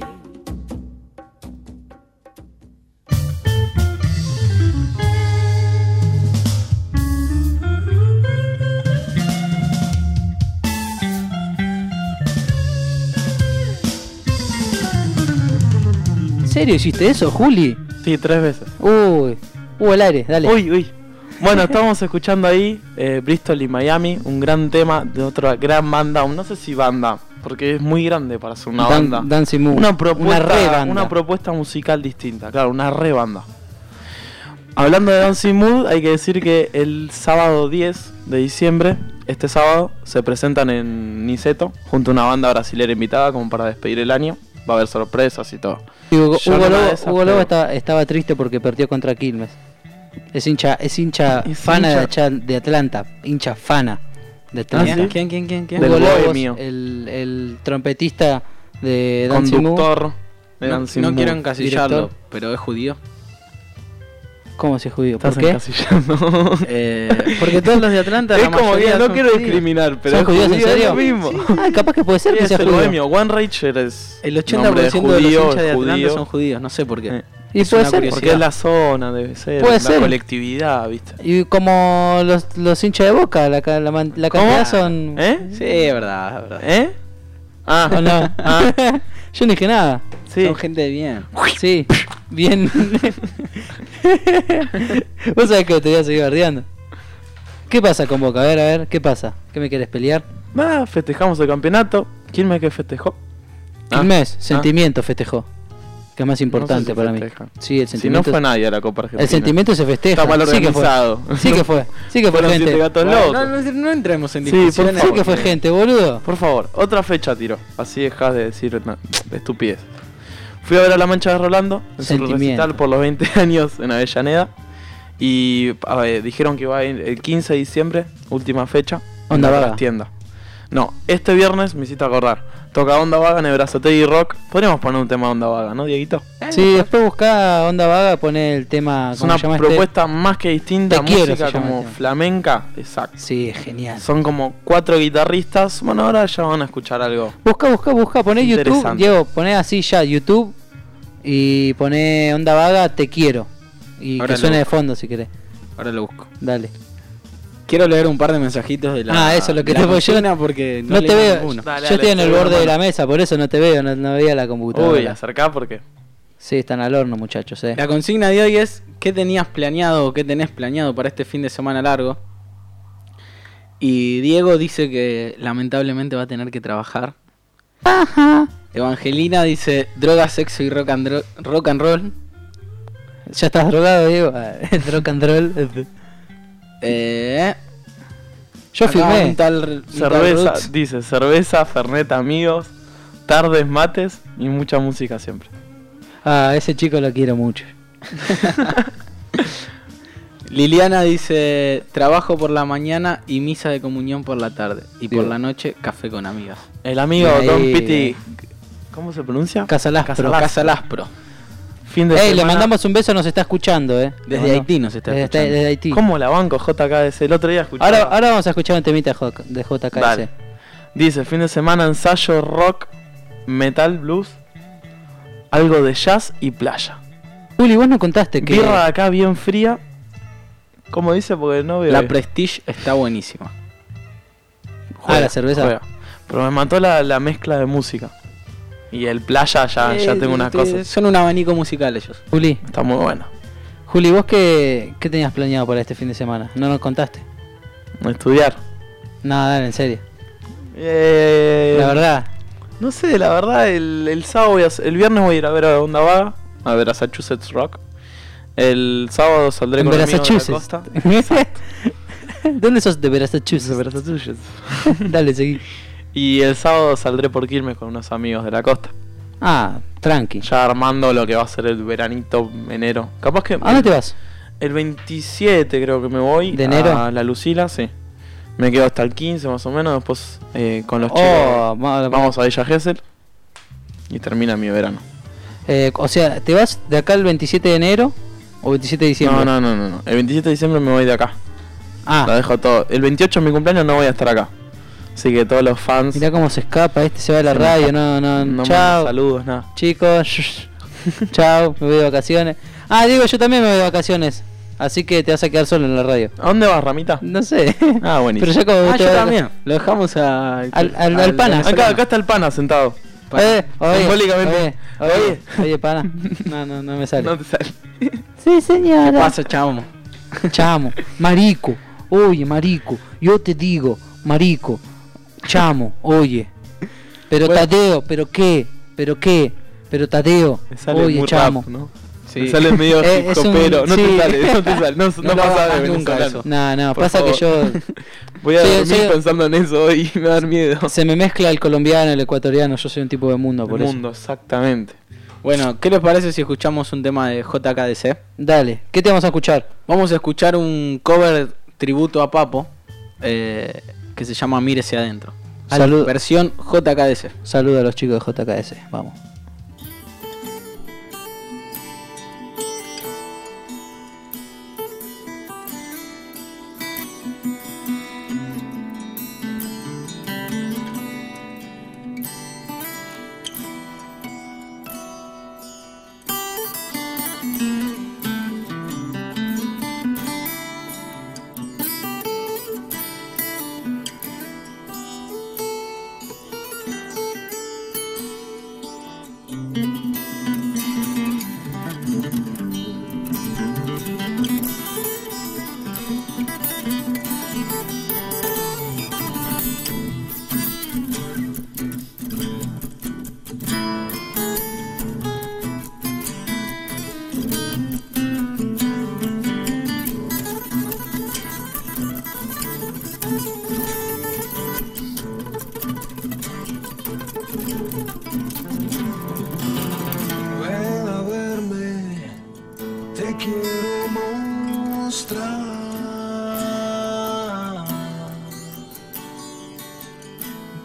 ¿En serio hiciste eso, Juli? Sí, tres veces. Uy, uh, el aire, dale. Uy, uy. Bueno, estamos escuchando ahí eh, Bristol y Miami, un gran tema de otra gran banda, no sé si banda, porque es muy grande para ser una Dan- banda. Dancing Moon. Una propuesta, Una re banda. una propuesta musical distinta, claro, una re banda. Hablando de Dancing Mood, hay que decir que el sábado diez de diciembre, este sábado, se presentan en Niceto, junto a una banda brasilera invitada, como para despedir el año. Va a haber sorpresas y todo. Y Hugo, Yo Hugo en una Lobo, de esas, Hugo pero- Lobo estaba, estaba triste porque perdió contra Quilmes. Es hincha, es hincha Es fana hincha- De, Acha- de Atlanta, hincha fana de Atlanta. ¿Ah, sí? ¿Quién, quién, quién, quién? Hugo Del Lobos, Bohemio. el, el trompetista de Dancing Moon. Conductor de No, Dancing no Moon. quiero encasillarlo, Director. pero es judío. ¿Cómo se judío? Estás ¿Por qué? encasillando. Eh, porque todos los de Atlanta, Es la como mayoría que no son quiero judíos. discriminar, pero ¿Son es judíos en judío, serio? es lo mismo. Sí. Ah, capaz que puede ser Sí, que es sea el judío. bohemio. One Rager es El ochenta nombre por ciento de, judío, los hinchas de es Atlanta judío. son judíos, no sé por qué. Eh. Y Es puede una ser, Porque curiosidad. es la zona, debe ser. Puede la ser. colectividad, ¿viste? Y como los, los hinchas de Boca, la, ca- la, man- la cantidad son... ¿Eh? Sí, es verdad, es verdad. ¿Eh? Ah, ¿O no? ah. Yo no dije nada. Sí. Son gente de bien. Sí, bien. Vos sabés que te voy a seguir bardeando. ¿Qué pasa con Boca? A ver, a ver, ¿qué pasa? ¿Qué me querés pelear? Va, festejamos el campeonato. ¿Quién me que festejó? Ah. Quilmes, Ah. sentimiento festejó. Que es más importante si para festeja. mí. Sí, el Si no sentimiento. fue nadie a la Copa Argentina. El sentimiento se festeja. Está mal Sí que fue. organizado. Sí que fue. Sí que fue Fueron gente. siete gatos Bueno, locos. no, no, no entremos en Sí, por discusiones. Sí que fue gente, boludo. Por favor, otra fecha tiro. Así dejas de decir na- de estupidez. Fui a ver a La Mancha de Rolando en su Sentimiento. recital por los veinte años en Avellaneda. Y a ver, dijeron que va a ir el quince de diciembre, última fecha. Onda en Vaga. otras tiendas. No, este viernes me hiciste acordar. Toca Onda Vaga en el Brazzategui Rock. Podríamos poner un tema de Onda Vaga, ¿no, Dieguito? Sí, después buscá Onda Vaga, poné el tema. Es ¿cómo una se llama propuesta este? más que distinta, Te quiero, música se llama como el tema. flamenca. Exacto. Sí, es genial. Son como cuatro guitarristas. Bueno, ahora ya van a escuchar algo. Busca, busca, busca, poné YouTube, Interesante. Diego, poné así ya YouTube y poné Onda Vaga, te quiero. Y Ahora que lo suene de busco. fondo si querés. Ahora lo busco. Dale. Quiero leer un par de mensajitos de la. Ah, eso es lo que de la te yo consigna porque no, te leo veo. ninguno. Dale, yo dale, estoy en el te doy borde una de la mano. mesa, por eso no te veo, no, no veía la computadora. Uy, acercá porque. Sí, están al horno, muchachos, eh. La consigna de hoy es: ¿qué tenías planeado o qué tenés planeado para este fin de semana largo? Y Diego dice que lamentablemente va a tener que trabajar. Ajá. Evangelina dice: droga, sexo y rock and, ro- rock and roll. ¿Ya estás drogado, Diego? Rock and roll. Eh, Yo acá firmé. un tal- un tal Cerveza, Roots. dice cerveza, fernet, amigos, tardes, mates y mucha música siempre. Ah, ese chico lo quiero mucho. Liliana dice: trabajo por la mañana y misa de comunión por la tarde. Y por Digo. la noche, café con amigas. El amigo Ahí, Don Piti. ahí. ¿Cómo se pronuncia? Casalaspro. Casalaspro. Fin de Ey, le semana. mandamos un beso, nos está escuchando, eh. Desde ¿O no? Haití nos está Desde, escuchando. desde Haití. ¿Cómo la banco J K D C? El otro día escuché. Ahora, ahora vamos a escuchar un temita de J- de J K S. Dale. Dice, fin de semana ensayo rock, metal, blues, algo de jazz y playa. Juli, vos no contaste que. Birra de acá bien fría. ¿Cómo dice? Porque no veo. La bien. Prestige está buenísima. Ah, la cerveza. Juega. Pero me mató la, la mezcla de música. Y el playa ya, ya Eh, tengo unas te- cosas. Son un abanico musical ellos. Juli, Está muy bueno. Juli, ¿vos qué, qué tenías planeado para este fin de semana? ¿No nos contaste? Estudiar. Nada, dale, en serio. Eh, La verdad. No sé, la verdad, el, el sábado voy a, el viernes voy a ir a ver a Onda Vaga, a ver a Massachusetts Rock. El sábado saldré En con amigos de la Massachusetts. costa. ¿Dónde sos de Massachusetts? De Massachusetts. Dale, seguí. Y el sábado saldré por Quilmes con unos amigos de la costa. Ah, tranqui. Ya armando lo que va a ser el veranito enero. Capaz que. ¿A dónde te vas? El veintisiete creo que me voy. ¿De enero? A la Lucila, sí. Me quedo hasta el quince más o menos. Después eh, con los Oh, chicos ma- vamos a Villa Gesell. Y termina mi verano. Eh, o sea, ¿te vas de acá el veintisiete de enero o veintisiete de diciembre? No, no, no, no, no. El veintisiete de diciembre me voy de acá. Ah. Lo dejo todo. El veintiocho es mi cumpleaños, no voy a estar acá. Así que todos los fans. Mirá cómo se escapa, este se va a la Se me radio, escapa. no, no, No chao. mandan saludos, nada. Chicos, chao, me voy de vacaciones. Ah, digo, yo también me voy de vacaciones. Así que te vas a quedar solo en la radio. ¿A dónde vas, Ramita? No sé. Ah, buenísimo. Pero ya como Ah, te yo vas- también. Lo dejamos a, Al- al- al pana. Acá, acá está el pana sentado. Eh, oye, Simbólicamente. Oye, oye, oye, pana. No, no, no me sale. No te sale. Sí, señora. ¿Qué pasa, chamo? Chamo, marico. Oye, marico. Yo te digo, marico. Chamo, oye. Pero Bueno. Tadeo, ¿pero qué? ¿Pero qué? Pero Tadeo. Me sale Oye, muy chamo. rap, ¿no? Sí. Me sale medio Eh, es un- pero no sí. te sale, no te sale, no, no, No lo pasa hagas de nunca venezolano. eso. No, no, Por pasa favor. que yo. Voy a Soy- dormir soy- pensando en eso hoy y me da miedo. Se me mezcla el colombiano, el ecuatoriano. Yo soy un tipo de mundo, por El eso. mundo, exactamente. Bueno, ¿qué les parece si escuchamos un tema de J K D C? Dale, ¿qué te vamos a escuchar? Vamos a escuchar un cover tributo a Papo eh, que se llama Mírese Adentro. Salud. Versión J K D C. Saludos a los chicos de J K S. Vamos.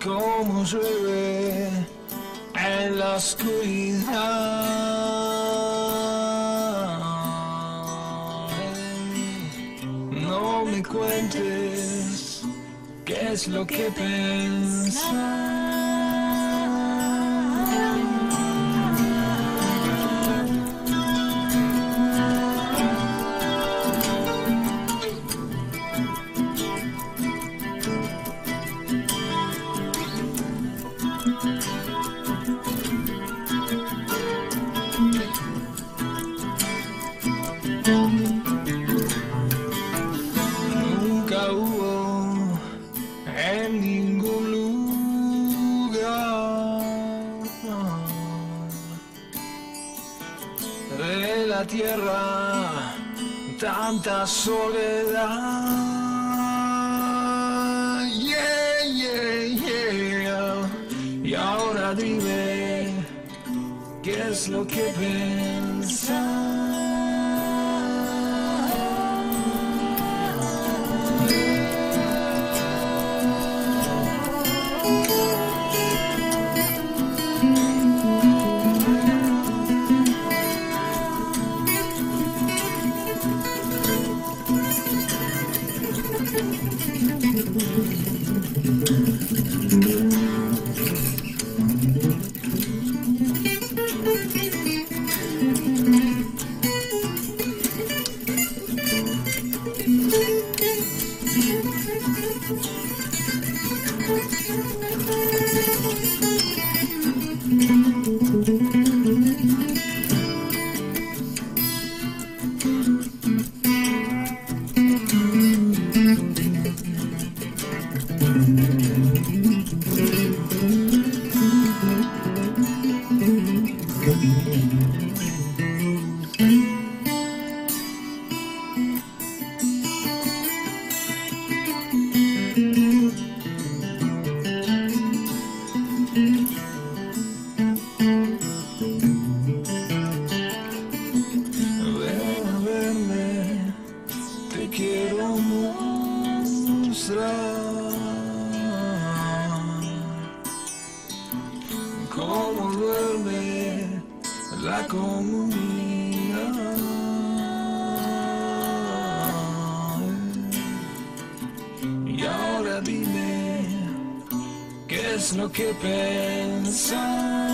como llueve en la oscuridad. No me cuentes qué es lo que pensas. Nunca hubo en ningún lugar de la tierra tanta soledad. Yeah, yeah, yeah. Y ahora dime, ¿qué es lo que pensas? Ven a verme, te quiero mostrar cómo duerme la comunidad. Y ahora dime, ¿qué es lo que pensas?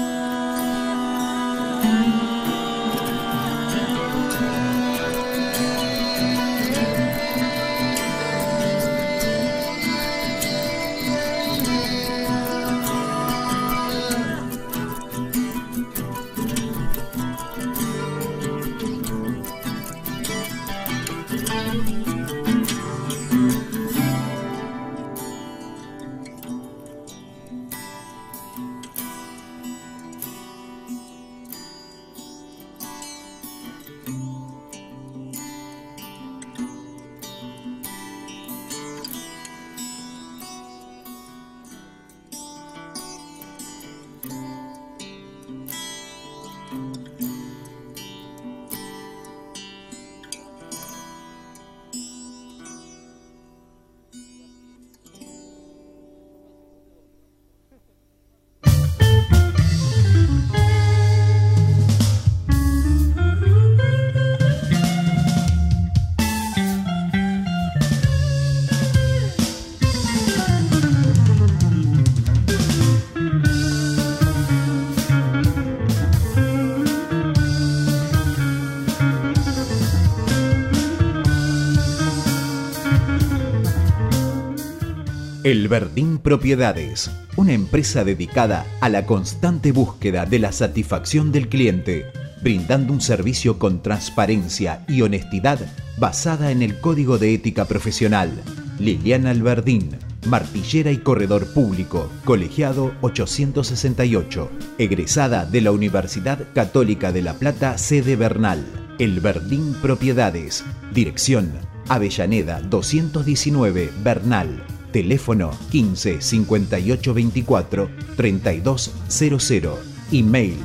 El Verdín Propiedades, una empresa dedicada a la constante búsqueda de la satisfacción del cliente, brindando un servicio con transparencia y honestidad basada en el Código de Ética Profesional. Liliana Alberdín, martillera y corredor público, colegiado ochocientos sesenta y ocho, egresada de la Universidad Católica de La Plata, sede Bernal. El Verdín Propiedades, dirección Avellaneda doscientos diecinueve, Bernal. Teléfono quince cincuenta y ocho veinticuatro treinta y dos cero cero. Email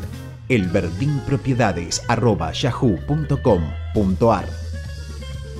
elverdinpropiedades arroba yahoo punto com punto ar.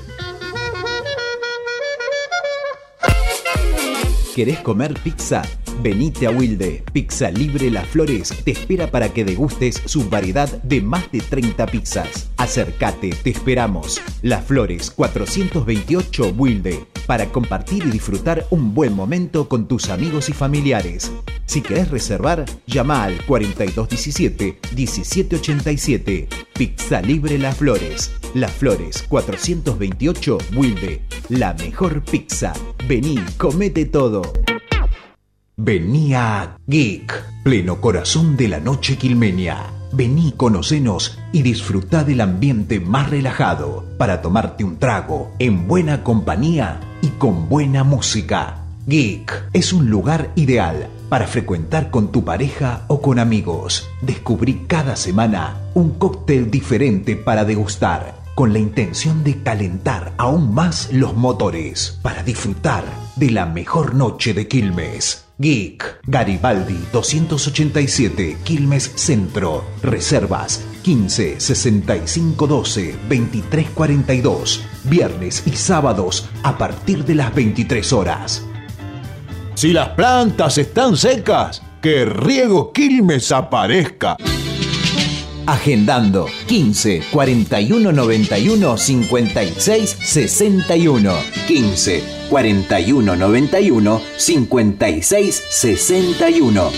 ¿Querés comer pizza? Venite a Wilde. Pizza Libre Las Flores te espera para que degustes su variedad de más de treinta pizzas. Acércate, te esperamos. Las Flores cuatrocientos veintiocho Wilde, para compartir y disfrutar un buen momento con tus amigos y familiares. Si querés reservar, llama al cuarenta y dos diecisiete diecisiete ochenta y siete. Pizza Libre Las Flores. Las Flores cuatrocientos veintiocho Wilde. La mejor pizza. Vení, comete todo. Vení a Geek, pleno corazón de la noche quilmeña. Vení, conocenos y disfrutá del ambiente más relajado para tomarte un trago en buena compañía y con buena música. Geek es un lugar ideal para frecuentar con tu pareja o con amigos. Descubrí cada semana un cóctel diferente para degustar, con la intención de calentar aún más los motores para disfrutar de la mejor noche de Quilmes. Geek, Garibaldi doscientos ochenta y siete, Quilmes Centro. Reservas quince sesenta y cinco doce veintitrés cuarenta y dos. Viernes y sábados a partir de las veintitrés horas. Si las plantas están secas, que Riego Quilmes aparezca. Agendando quince cuarenta y uno noventa y uno cincuenta y seis sesenta y uno. quince cuarenta y uno noventa y uno cincuenta y seis sesenta y uno.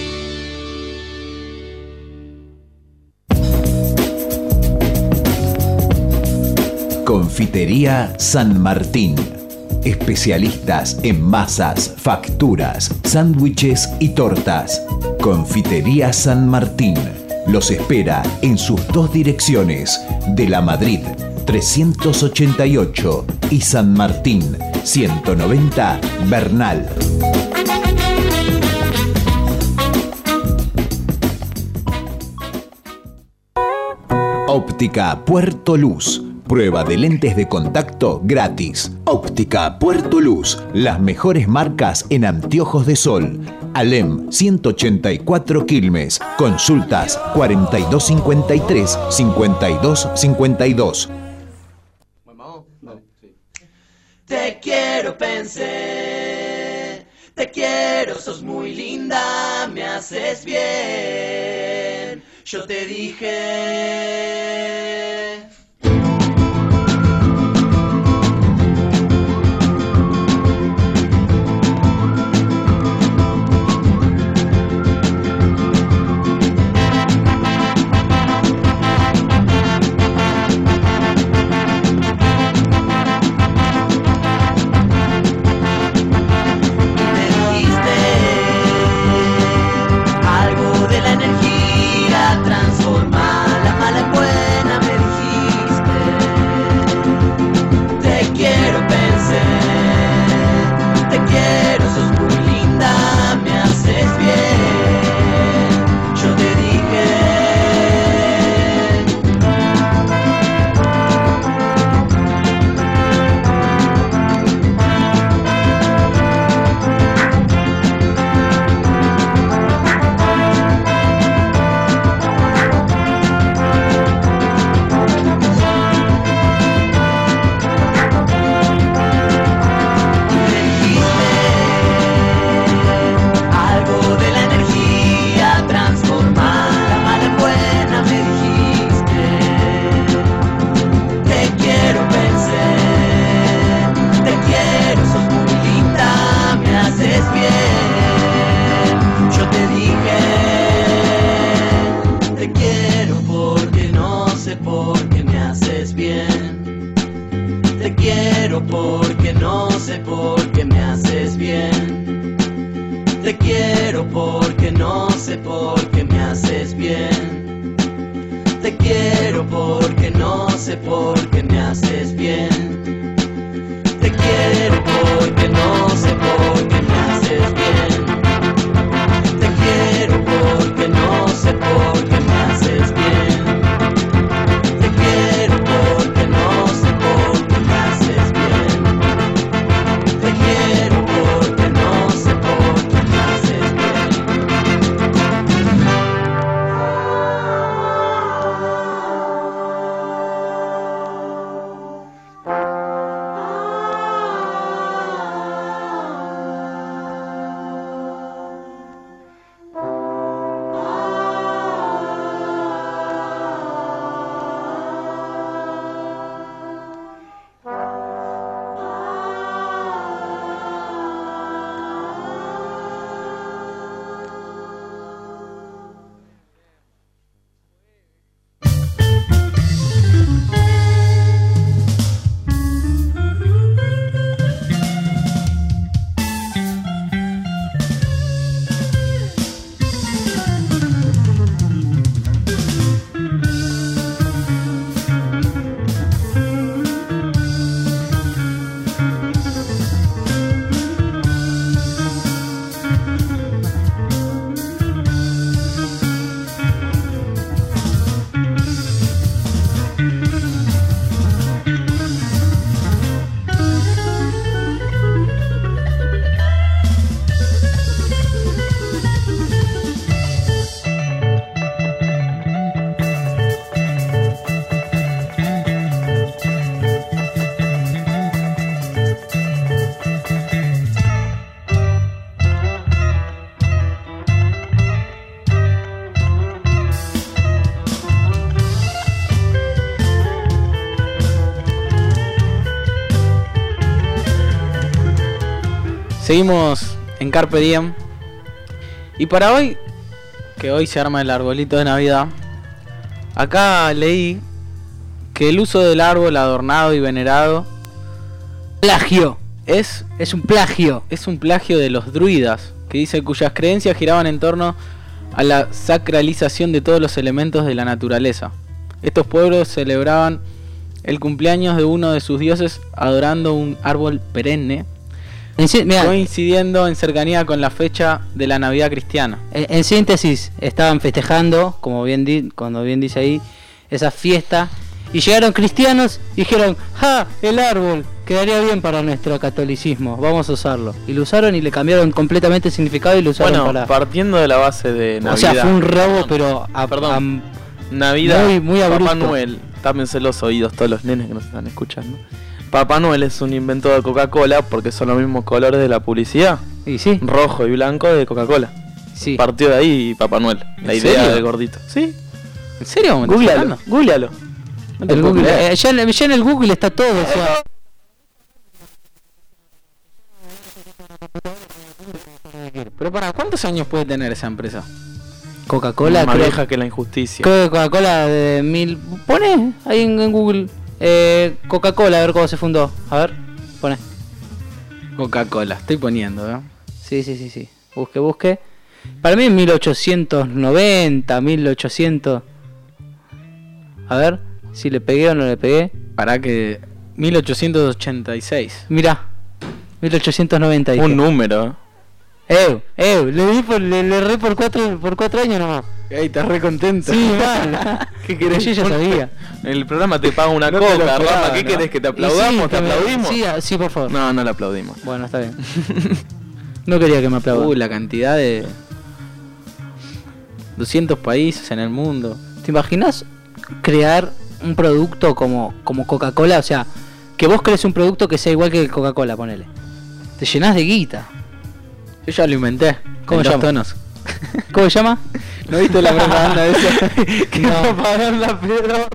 Confitería San Martín. Especialistas en masas, facturas, sándwiches y tortas. Confitería San Martín los espera en sus dos direcciones, de la Madrid trescientos ochenta y ocho y San Martín ciento noventa Bernal. Óptica Puerto Luz. Prueba de lentes de contacto gratis. Óptica Puerto Luz. Las mejores marcas en anteojos de sol. Alem ciento ochenta y cuatro Quilmes. Consultas cuarenta y dos cincuenta y tres cincuenta y dos cincuenta y dos. Te quiero, pensé. Te quiero, sos muy linda. Me haces bien. Yo te dije. Seguimos en Carpe Diem. Y para hoy, que hoy se arma el arbolito de Navidad, acá leí que el uso del árbol adornado y venerado plagio es, es un plagio. Es un plagio de los druidas, que dice cuyas creencias giraban en torno a la sacralización de todos los elementos de la naturaleza. Estos pueblos celebraban el cumpleaños de uno de sus dioses adorando un árbol perenne, en sí, mirá, coincidiendo en cercanía con la fecha de la Navidad cristiana. En, en síntesis, estaban festejando, como bien di, cuando bien dice ahí, esa fiesta, y llegaron cristianos y dijeron, ¡ja! El árbol quedaría bien para nuestro catolicismo, vamos a usarlo. Y lo usaron y le cambiaron completamente el significado y lo usaron bueno, para... partiendo de la base de Navidad. O sea, fue un robo, pero... A, Perdón. A, Navidad, muy, muy Papá abrupto. Noel, tápense los oídos todos los nenes que nos están escuchando. Papá Noel es un invento de Coca-Cola porque son los mismos colores de la publicidad. Y sí. Rojo y blanco de Coca-Cola. Sí. Partió de ahí Papá Noel, la ¿En idea serio? del gordito. ¿Sí? ¿En serio? Googlealo, googlealo. No te El puedo Google, creer. eh, ya, en, ya en el Google está todo, o sea... Pero para, ¿cuántos años puede tener esa empresa? Coca-Cola, Más creo- vieja que la injusticia. creo que Coca-Cola de mil... Pone ahí en, en Google. Eh, Coca-Cola, a ver cómo se fundó. A ver, pone. Coca-Cola, estoy poniendo, ¿eh? Sí, sí, sí, sí. Busque, busque. Para mí en mil ochocientos noventa, mil ochocientos... A ver, si le pegué o no le pegué. Para que... mil ochocientos ochenta y seis. Mirá, mil ochocientos noventa. dije. Un número. Eh, eh, le di por, le, le erré por cuatro, por cuatro años nomás. Ey, estás re contento. Sí, mal. ¿Qué querés? Yo ya sabía. El programa te paga una No te lo coca, esperaba, Rama. ¿Qué ¿no? querés? ¿Que te Y aplaudamos? sí, ¿Te que me- aplaudimos? Sí, ah, sí, por favor. No, no le aplaudimos. Bueno, está bien. No quería que me aplaudan. Uh, la cantidad de... doscientos países en el mundo. ¿Te imaginas crear un producto como, como Coca-Cola? O sea, que vos crees un producto que sea igual que Coca-Cola, ponele. Te llenás de guita. Yo ya lo inventé. ¿Cómo en se dos llama? tonos. ¿Cómo se llama? ¿No viste la propaganda de esa? Que no pagaron la piedra.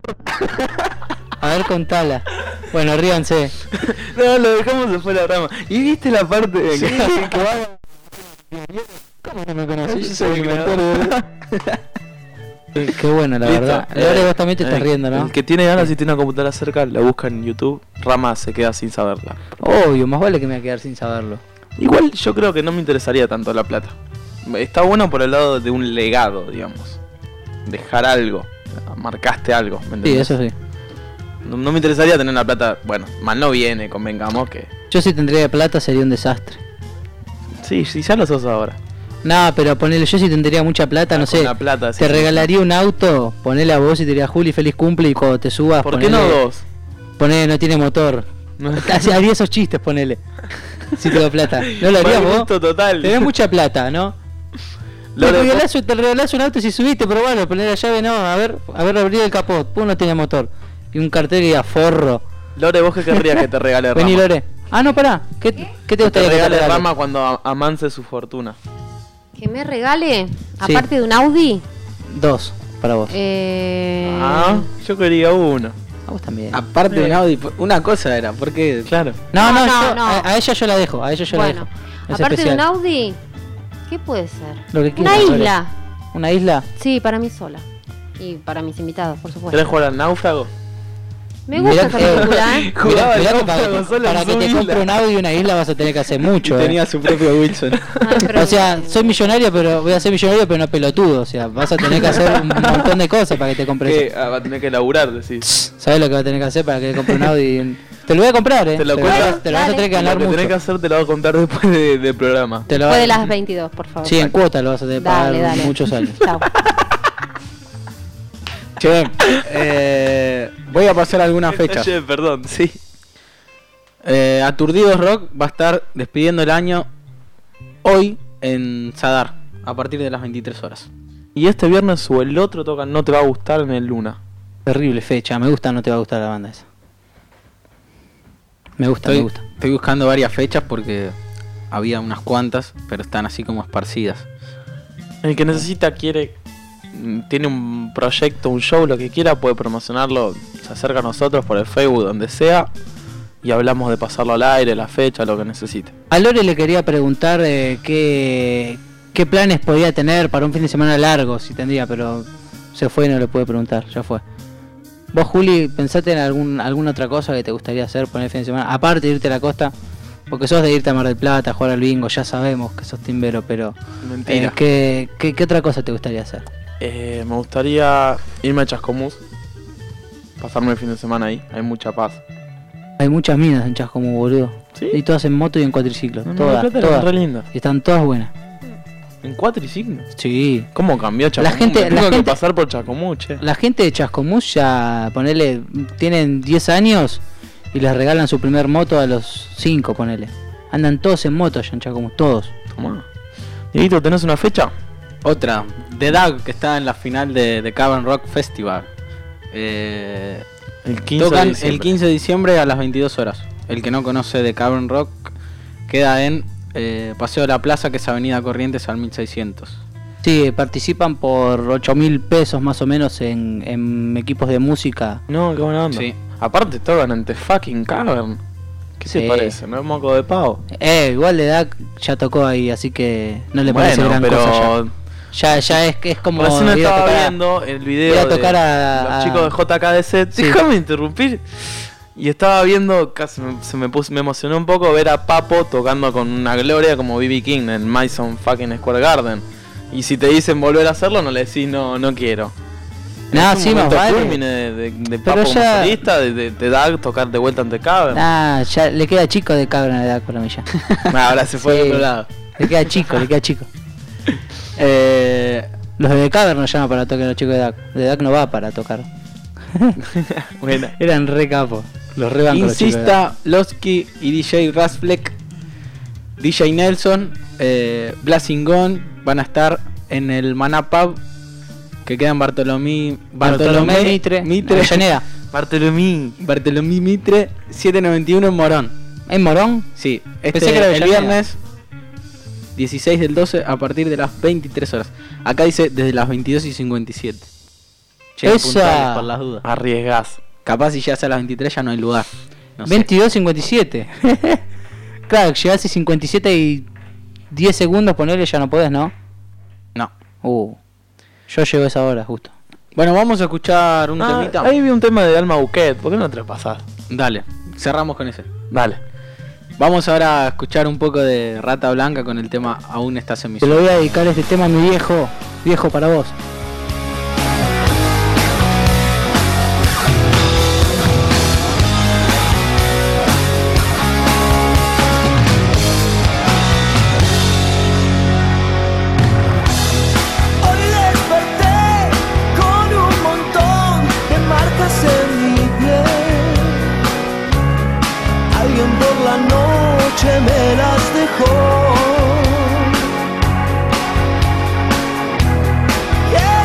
A ver, contala. Bueno, ríanse. No, lo dejamos de fuera, Rama. ¿Y viste la parte de Sí, que, que va- ¿Cómo que me conoces? Yo soy el inventor de... Qué bueno, la Listo. verdad. Eh, Ahora vos también te estás el- riendo, ¿no? El que tiene ganas y tiene una computadora cerca, la busca en YouTube. Rama se queda sin saberla. Obvio, más vale que me voy a quedar sin saberlo. Igual yo creo que no me interesaría tanto la plata. Está bueno por el lado de un legado, digamos. Dejar algo. Marcaste algo, ¿me Sí, entendés? eso sí. No, no me interesaría tener la plata. Bueno, mal no viene, convengamos que... Yo si tendría plata sería un desastre. Sí, sí, ya lo sos ahora. No, pero ponele, yo si tendría mucha plata, Ah, no con sé. la plata, sí, te sí. regalaría un auto, ponele a vos y te diría Juli, feliz cumple, y cuando te subas, ¿Por qué no ponele- dos? Ponele, no tiene motor. Así haría esos chistes, ponele. Si tengo plata. ¿No lo harías Mal vos? gusto total. Tenés mucha plata, ¿no? Lo Te de- regalás, te regalás un auto si subiste, pero bueno, poner la llave, no, a ver, a ver, abrir el capot, pum, no tenía motor. Y un cartel que diga forro. Lore, ¿vos qué querrías que te regale Rama? Vení, Lore. Ah, no, pará. ¿Qué, qué te Que gustaría te que te regale regale? Rama cuando a- amance su fortuna. Que me regale, Sí. aparte de un Audi. Dos, para vos. Eh... Ah, yo quería uno. A vos también. Aparte de un Audi, una cosa era, porque... Claro. No, no, No, no, yo- no. A, a ella yo la dejo, a ella yo Bueno, la dejo. Es aparte especial. de un Audi, ¿qué puede ser? Lo que Una quieras, Lore. isla. ¿Una isla? Sí, para mí sola. Y para mis invitados, por supuesto. ¿Querés jugar al náufrago? Me gusta esa película, ¿eh? Mirá, Jugaba mirá al que para, náufrago solo en para que su te isla. compre un audio y una isla vas a tener que hacer mucho. Y eh. tenía su propio Wilson. Ay, pero- O sea, soy millonario, pero voy a ser millonario, pero no pelotudo. O sea, vas a tener que hacer un montón de cosas para que te compres Que eso. ah, va a tener que laburar, decís. ¿Sabes lo que va a tener que hacer para que te compre un Audi? y- Te lo voy a comprar, eh. Te lo pero cuento. te lo vas a tener que ganar Lo que mucho. tenés que hacer te lo voy a contar después de- del programa. Te lo Después de las veintidós, por favor. Sí, en cuota lo vas a tener que Dale, pagar dale. muchos años. Chao. Che, eh, voy a pasar algunas fechas. Che, perdón, sí. Eh, Aturdidos Rock va a estar despidiendo el año hoy en Sadar, a partir de las veintitrés horas. Y este viernes o el otro tocan No Te Va a Gustar en el Luna. Terrible fecha, me gusta, no te va a gustar la banda esa. Me gusta, Estoy, me gusta. estoy buscando varias fechas porque había unas cuantas, pero están así como esparcidas. El que necesita, quiere, mm, tiene un proyecto, un show, lo que quiera, puede promocionarlo. Se acerca a nosotros por el Facebook, donde sea. y hablamos de pasarlo al aire, la fecha, lo que necesite. A Lore le quería preguntar eh, qué, qué planes podía tener para un fin de semana largo, si tendría, pero se fue y no le pude preguntar, ya fue. Vos, Juli, pensate en algún, alguna otra cosa que te gustaría hacer por el fin de semana, aparte de irte a la costa, porque sos de irte a Mar del Plata, a jugar al bingo, ya sabemos que sos timbero, pero Mentira. Eh, ¿qué, qué, ¿qué otra cosa te gustaría hacer? Eh, me gustaría irme a Chascomús, pasarme el fin de semana ahí, hay mucha paz. Hay muchas minas en Chascomús, boludo. ¿Sí? Y todas en moto y en cuatriciclo, No, no, todas, Mar del Plata todas. es re linda. Y están todas buenas. ¿En cuatriciclo? Sí. ¿Cómo cambió Chascomús? La gente, Me la tengo que gente, pasar por Chascomús, che. La gente de Chascomús ya, ponele, tienen diez años y les regalan su primer moto a los cinco, ponele. Andan todos en moto allá en Chascomús, todos. Tomá. Dieguito, ¿tenés una fecha? Otra, The Dag, que está en la final de, de Cavern Rock Festival. Eh, el, quince tocan de diciembre. el quince de diciembre a las veintidós horas. El que no conoce de Cavern Rock queda en eh, Paseo de la Plaza, que es Avenida Corrientes al mil seiscientos. Sí, participan por ocho mil pesos más o menos en, en equipos de música. No, qué buena onda. Sí. Aparte tocan ante fucking Cavern. ¿Qué Sí. te parece? ¿No es moco de pavo? Eh, igual de edad ya tocó ahí, así que no le parece Bueno, gran pero- cosa ya. Ya, ya es, es como Recién ir a estaba tocar a- viendo el video ir a de tocar a- los a- chicos de J K D C. Sí. Déjame interrumpir. Y estaba viendo, casi me, se me, puso, me emocionó un poco ver a Papo tocando con una gloria como B B King en Madison fucking Square Garden. Y si te dicen volver a hacerlo, no le decís no, no quiero. Nah, Es un sí, más momento vale. culmine de, de, de Pero Papo como ya- solista, de, de, de Dag tocar de vuelta ante Cavern. Ah, ya le queda chico de cabra de edad para mí ya. Ah, ahora se fue Sí. al otro lado. Le queda chico, le queda chico. Eh, los de Cavern no llaman para tocar los chicos de D A C. De D A C no va para tocar. Bueno. Eran re capos. Los re bancos los chicos de D A C. Insista, Losky y D J Rasfleck, D J Nelson, eh, Blasting Gone van a estar en el Maná Pub, que queda en Bartolomé Bartolomé Mitre, Avellaneda. Bartolomé Bartolomé Mitre setecientos noventa y uno en Morón. ¿En Morón? Sí, este Pensé que era el Avellaneda. viernes dieciséis del doce a partir de las veintitrés horas. Acá dice desde las veintidós y cincuenta y siete. Che, Esa- puntuales por las dudas. Arriesgás. Capaz si llegas a las veintitrés ya no hay lugar. No sé. veintidós cincuenta y siete. Claro, llegás a cincuenta y siete y diez segundos, ponerle ya no podés, ¿no? No. Uh, yo llego a esa hora justo. Bueno, vamos a escuchar un Ah, temita. ahí vi un tema de Alma Buquet. ¿Por qué no te lo pasás? Dale, cerramos con ese. Dale. Vamos ahora a escuchar un poco de Rata Blanca con el tema Aún estás en mi Te lo sueño. voy a dedicar este tema a mi viejo. Viejo para vos. Hoy desperté con un montón de marcas en mi piel. Alguien por la noche me las dejó. Yeah.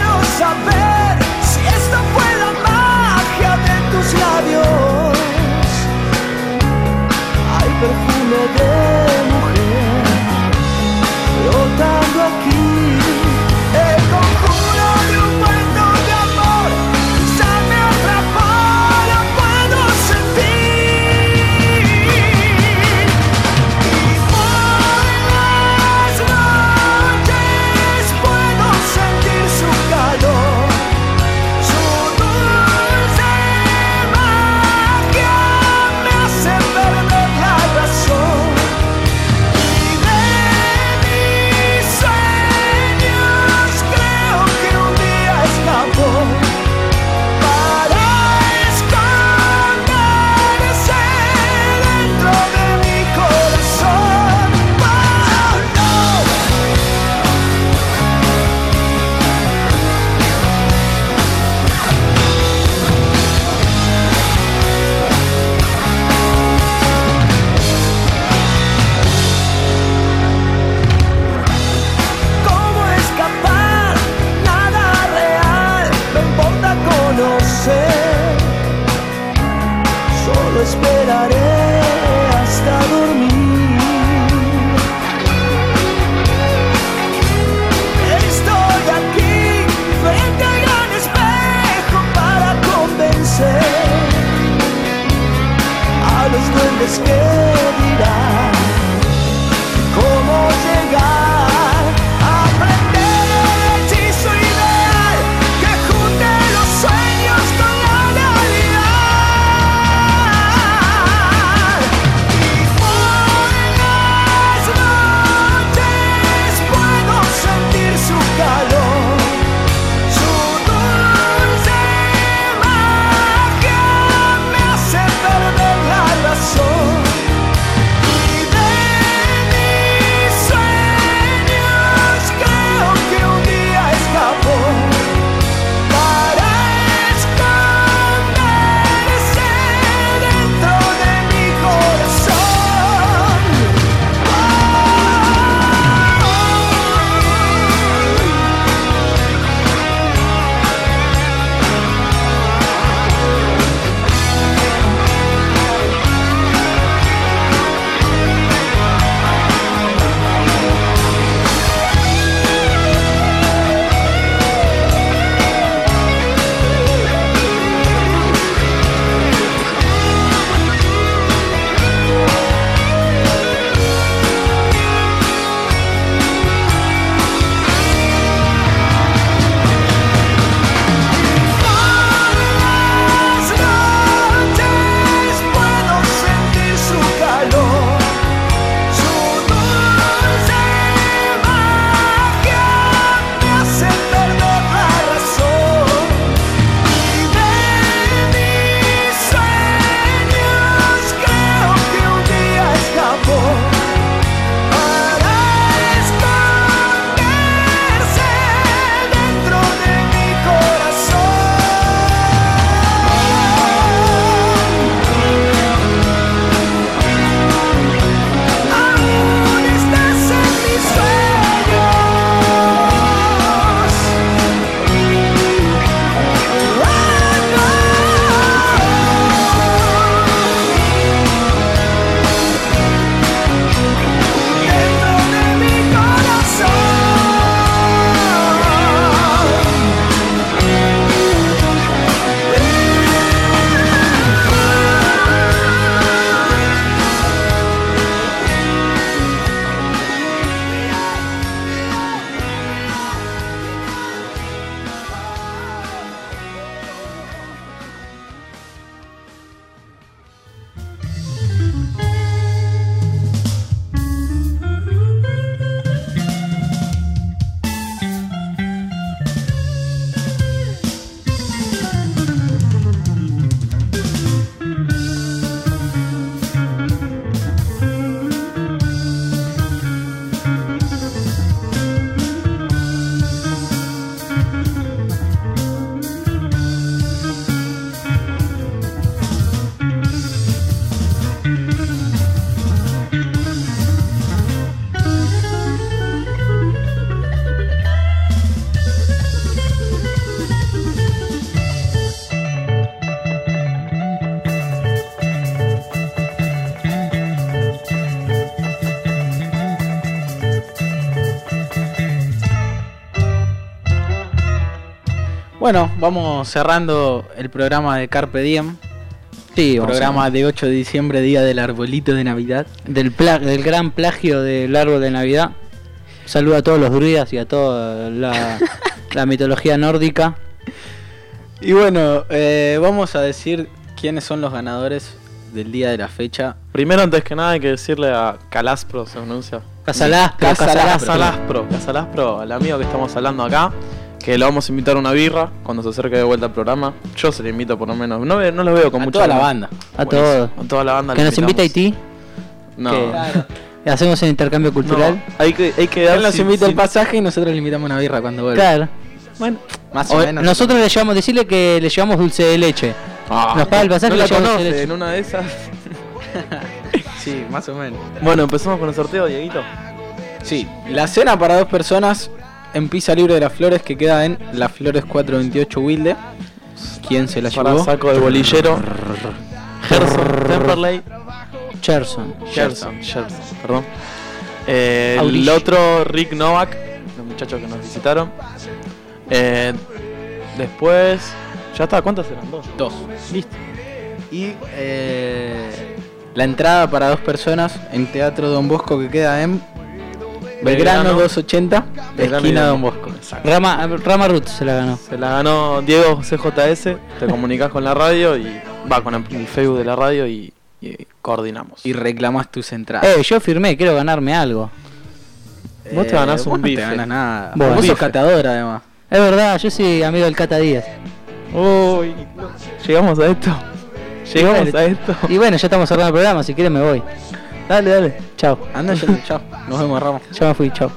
Bueno, vamos cerrando el programa de Carpe Diem. Sí, programa de ocho de diciembre, día del arbolito de Navidad. Del, pla del gran plagio del árbol de Navidad. Saludo a todos los druidas y a toda la, la mitología nórdica. Y bueno, eh, vamos a decir quiénes son los ganadores del día de la fecha. Primero, antes que nada, hay que decirle a Calaspro, se pronuncia. Casalaspro, Casalaspro, Casalaspro, Casalaspro, al amigo que estamos hablando acá, que lo vamos a invitar a una birra cuando se acerque de vuelta al programa. Yo se le invito por lo menos, no, ve- no lo veo con A mucha toda la gana. banda. A Buenísimo. todos. A toda la banda. Que le nos invita a invitamos. Haití. No. Que Claro. hacemos el intercambio cultural. No, hay que, hay que Él dar nos sin- invita sin- el pasaje y nosotros le invitamos una birra cuando vuelva. Claro. Bueno, Más o, O- menos. nosotros le llevamos, decirle que le llevamos dulce de leche. Ah, Nos paga el pasaje no y la le llevamos dulce de conoce, leche. en una de esas. Sí, más o menos. Bueno, empezamos con el sorteo, Dieguito. Sí, la cena para dos personas en Pizza Libre de las Flores, que queda en Las Flores cuatrocientos veintiocho Wilde. ¿Quién se la Para llevó? saco de bolillero. Gerson, Temperley. Cherson. Gerson, Gerson, perdón. Eh, el Audish. otro, Rick Novak, los muchachos que nos visitaron. Eh, después, ya está, ¿cuántas eran? Dos. Dos. Listo. Y eh, la entrada para dos personas en Teatro Don Bosco, que queda en Belgrano, Belgrano. doscientos ochenta, Belgrano y esquina Don Don Bosco. Rama, Rama Ruth se la ganó. Se la ganó Diego C J S. Te comunicas con la radio y va con el Facebook de la radio y, y coordinamos. Y reclamas tus entradas. Eh, yo firmé, quiero ganarme algo. Vos te ganás un vos no bife. te ganas nada. Bueno, Vos sos bife. catador además. Es verdad, yo soy amigo del Cata Díaz. Uy, llegamos a esto. Llegamos a esto. Y bueno, ya estamos cerrando el programa, si quieres me voy. Dale, dale. Chao. Anda, ya, chao. Nos vemos, Ramos. Ya me fui, chao.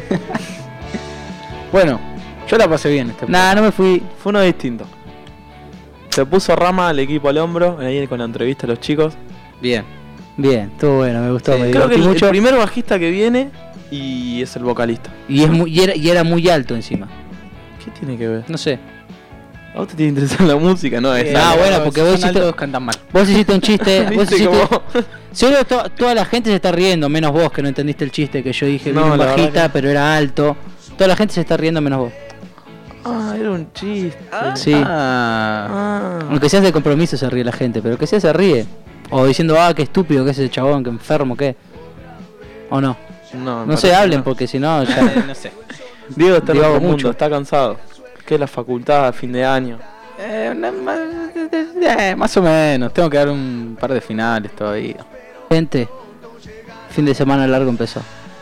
Bueno, yo la pasé bien este Nah, no me fui. Fue uno distinto. Se puso Rama al equipo al hombro, ahí con la entrevista a los chicos. Bien. Bien, estuvo bueno, me gustó, me Creo que divertí el, mucho. el primer bajista que viene y es el vocalista. Y, es muy, y, era, y era muy alto encima. ¿Qué tiene que ver? No sé. ¿A vos te tiene que interesar la música? No, es Ah, bueno, porque vos son hiciste, altos, cantan mal. vos hiciste un chiste. vos ¿Viste hiciste, cómo? Seguro to- toda la gente se está riendo, menos vos que no entendiste el chiste que yo dije. No, Vino la verdad bajita, que- pero era alto. Toda la gente se está riendo menos vos. Ah, era un chiste. Sí. Ah. Ah. Aunque seas de compromiso se ríe la gente, pero que sea se ríe. O diciendo, ah, qué estúpido que es ese chabón, qué enfermo que. O no. No, No se hablen porque si no ya. Eh, no sé. Diego está en Divago otro mundo, mucho. está cansado. Que es la facultad a fin de año. Eh, una- ma- eh, más o menos. Tengo que dar un par de finales todavía. Gente, fin de semana largo empezó.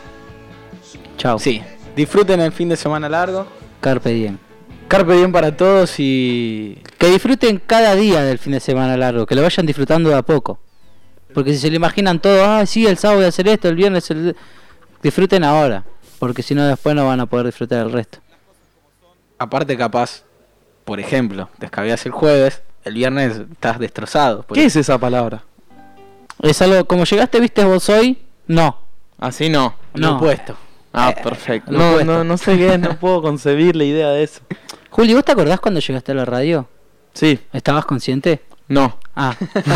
Chao. Sí. Disfruten el fin de semana largo. Carpe diem. Carpe diem para todos y Que disfruten cada día del fin de semana largo, que lo vayan disfrutando de a poco. Porque si se lo imaginan todo, ah, sí, el sábado voy a hacer esto, el viernes el... disfruten ahora, porque si no después no van a poder disfrutar el resto. aparte capaz, por ejemplo, descabías el jueves, el viernes estás destrozado. ¿Qué es esa palabra? Es algo, como llegaste, viste vos hoy, no. Así no. Lo No. opuesto. Ah, Eh, perfecto. lo No, opuesto. no, no sé qué, no puedo concebir la idea de eso. Juli, ¿vos te acordás cuando llegaste a la radio? Sí. ¿Estabas consciente? No. Ah.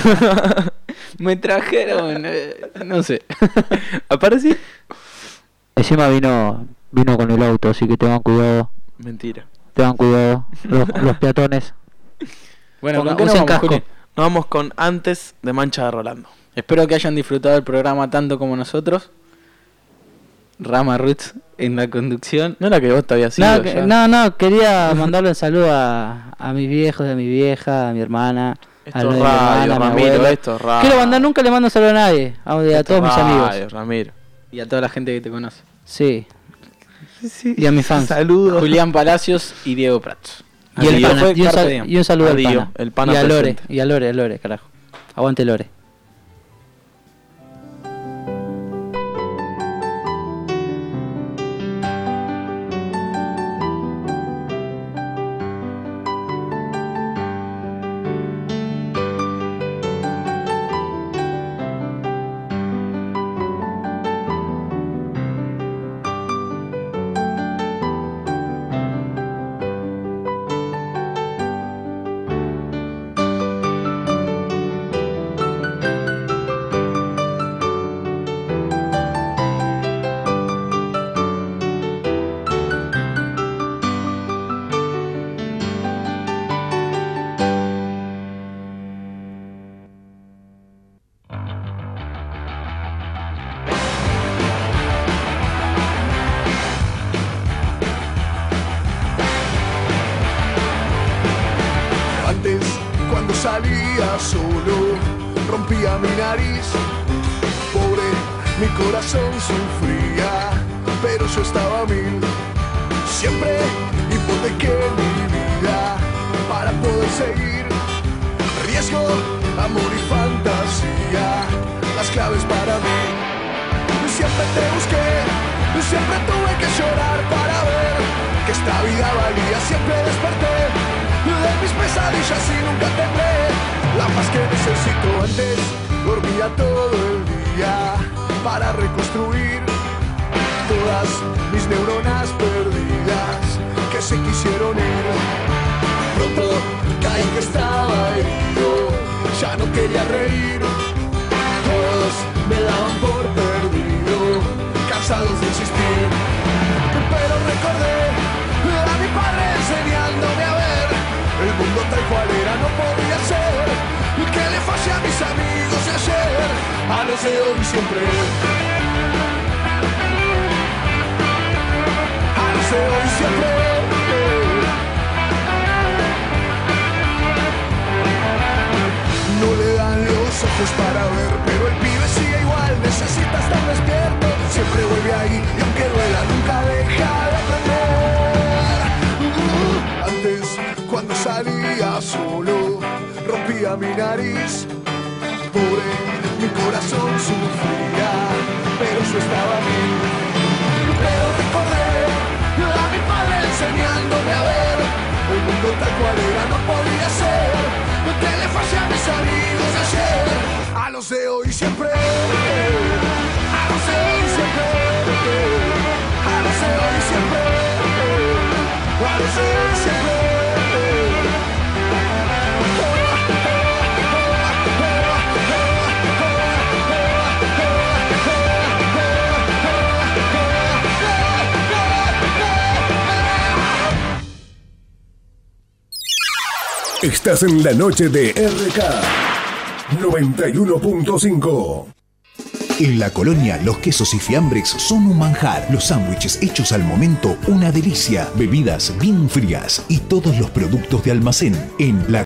Me trajeron, eh, no sé. ¿Aparecí? Encima vino vino con el auto, así que tengan cuidado. Mentira. Tengan cuidado. Los, los peatones. Bueno, Ponga- ¿con qué nos usen vamos, casco. Juli? Nos vamos con Antes de Mancha de Rolando. Espero que hayan disfrutado el programa tanto como nosotros. Rama Roots en la conducción. No era que vos te habías ido No, que- ya. no, no, quería mandarle un saludo a, a mis viejos, a mi vieja, a mi hermana. Esto a es lo de mi radio, hermana, a mi Ramiro, abuela. esto es radio. Quiero mandar, nunca le mando un saludo a nadie, a, a Esto todos es mis amigos. radio, Ramiro. Y a toda la gente que te conoce. Sí. Y a mis fans. Saludos. Julián Palacios y Diego Prats. Y, el Esto pana, fue y, un Carpe sal- Diem. y un saludo al Adiós, pana. el pana y a Lore, presente. y a Lore, a Lore, carajo. Aguante Lore. salía solo, rompía mi nariz. Pobre, mi corazón sufría, pero yo estaba a mil. Siempre hipotequé mi vida para poder seguir. Riesgo, amor y fantasía, las claves para mí. Siempre te busqué, siempre tuve que llorar para ver que esta vida valía. Siempre desperté de mis pesadillas y nunca temblé. La paz que necesito antes, dormía todo el día para reconstruir todas mis neuronas perdidas que se quisieron ir. Pronto caí que estaba herido, ya no quería reír. Todos me daban por perdido, cansados de insistir. Pero recordé a mi padre enseñándome a ver el mundo tal cual era, no podía ser que le fallé a mis amigos de ayer, a los de hoy siempre. A los de hoy siempre. No le dan los ojos para ver, pero el pibe sigue igual, necesita estar despierto. Siempre vuelve ahí y aunque duela nunca deja de aprender. Uh, antes cuando salía solo, rompía mi nariz. Pobre, mi corazón sufría, pero yo estaba a mí. Pero recordé a mi padre enseñándome a ver el mundo tal cual era, no podía ser que le fallé a mis amigos de ayer, a los de hoy siempre, a los de hoy siempre, a los de hoy siempre, a los de hoy siempre. Estás en la noche de R K noventa y uno punto cinco. En la Colonia, los quesos y fiambres son un manjar. Los sándwiches hechos al momento, una delicia. Bebidas bien frías y todos los productos de almacén. En la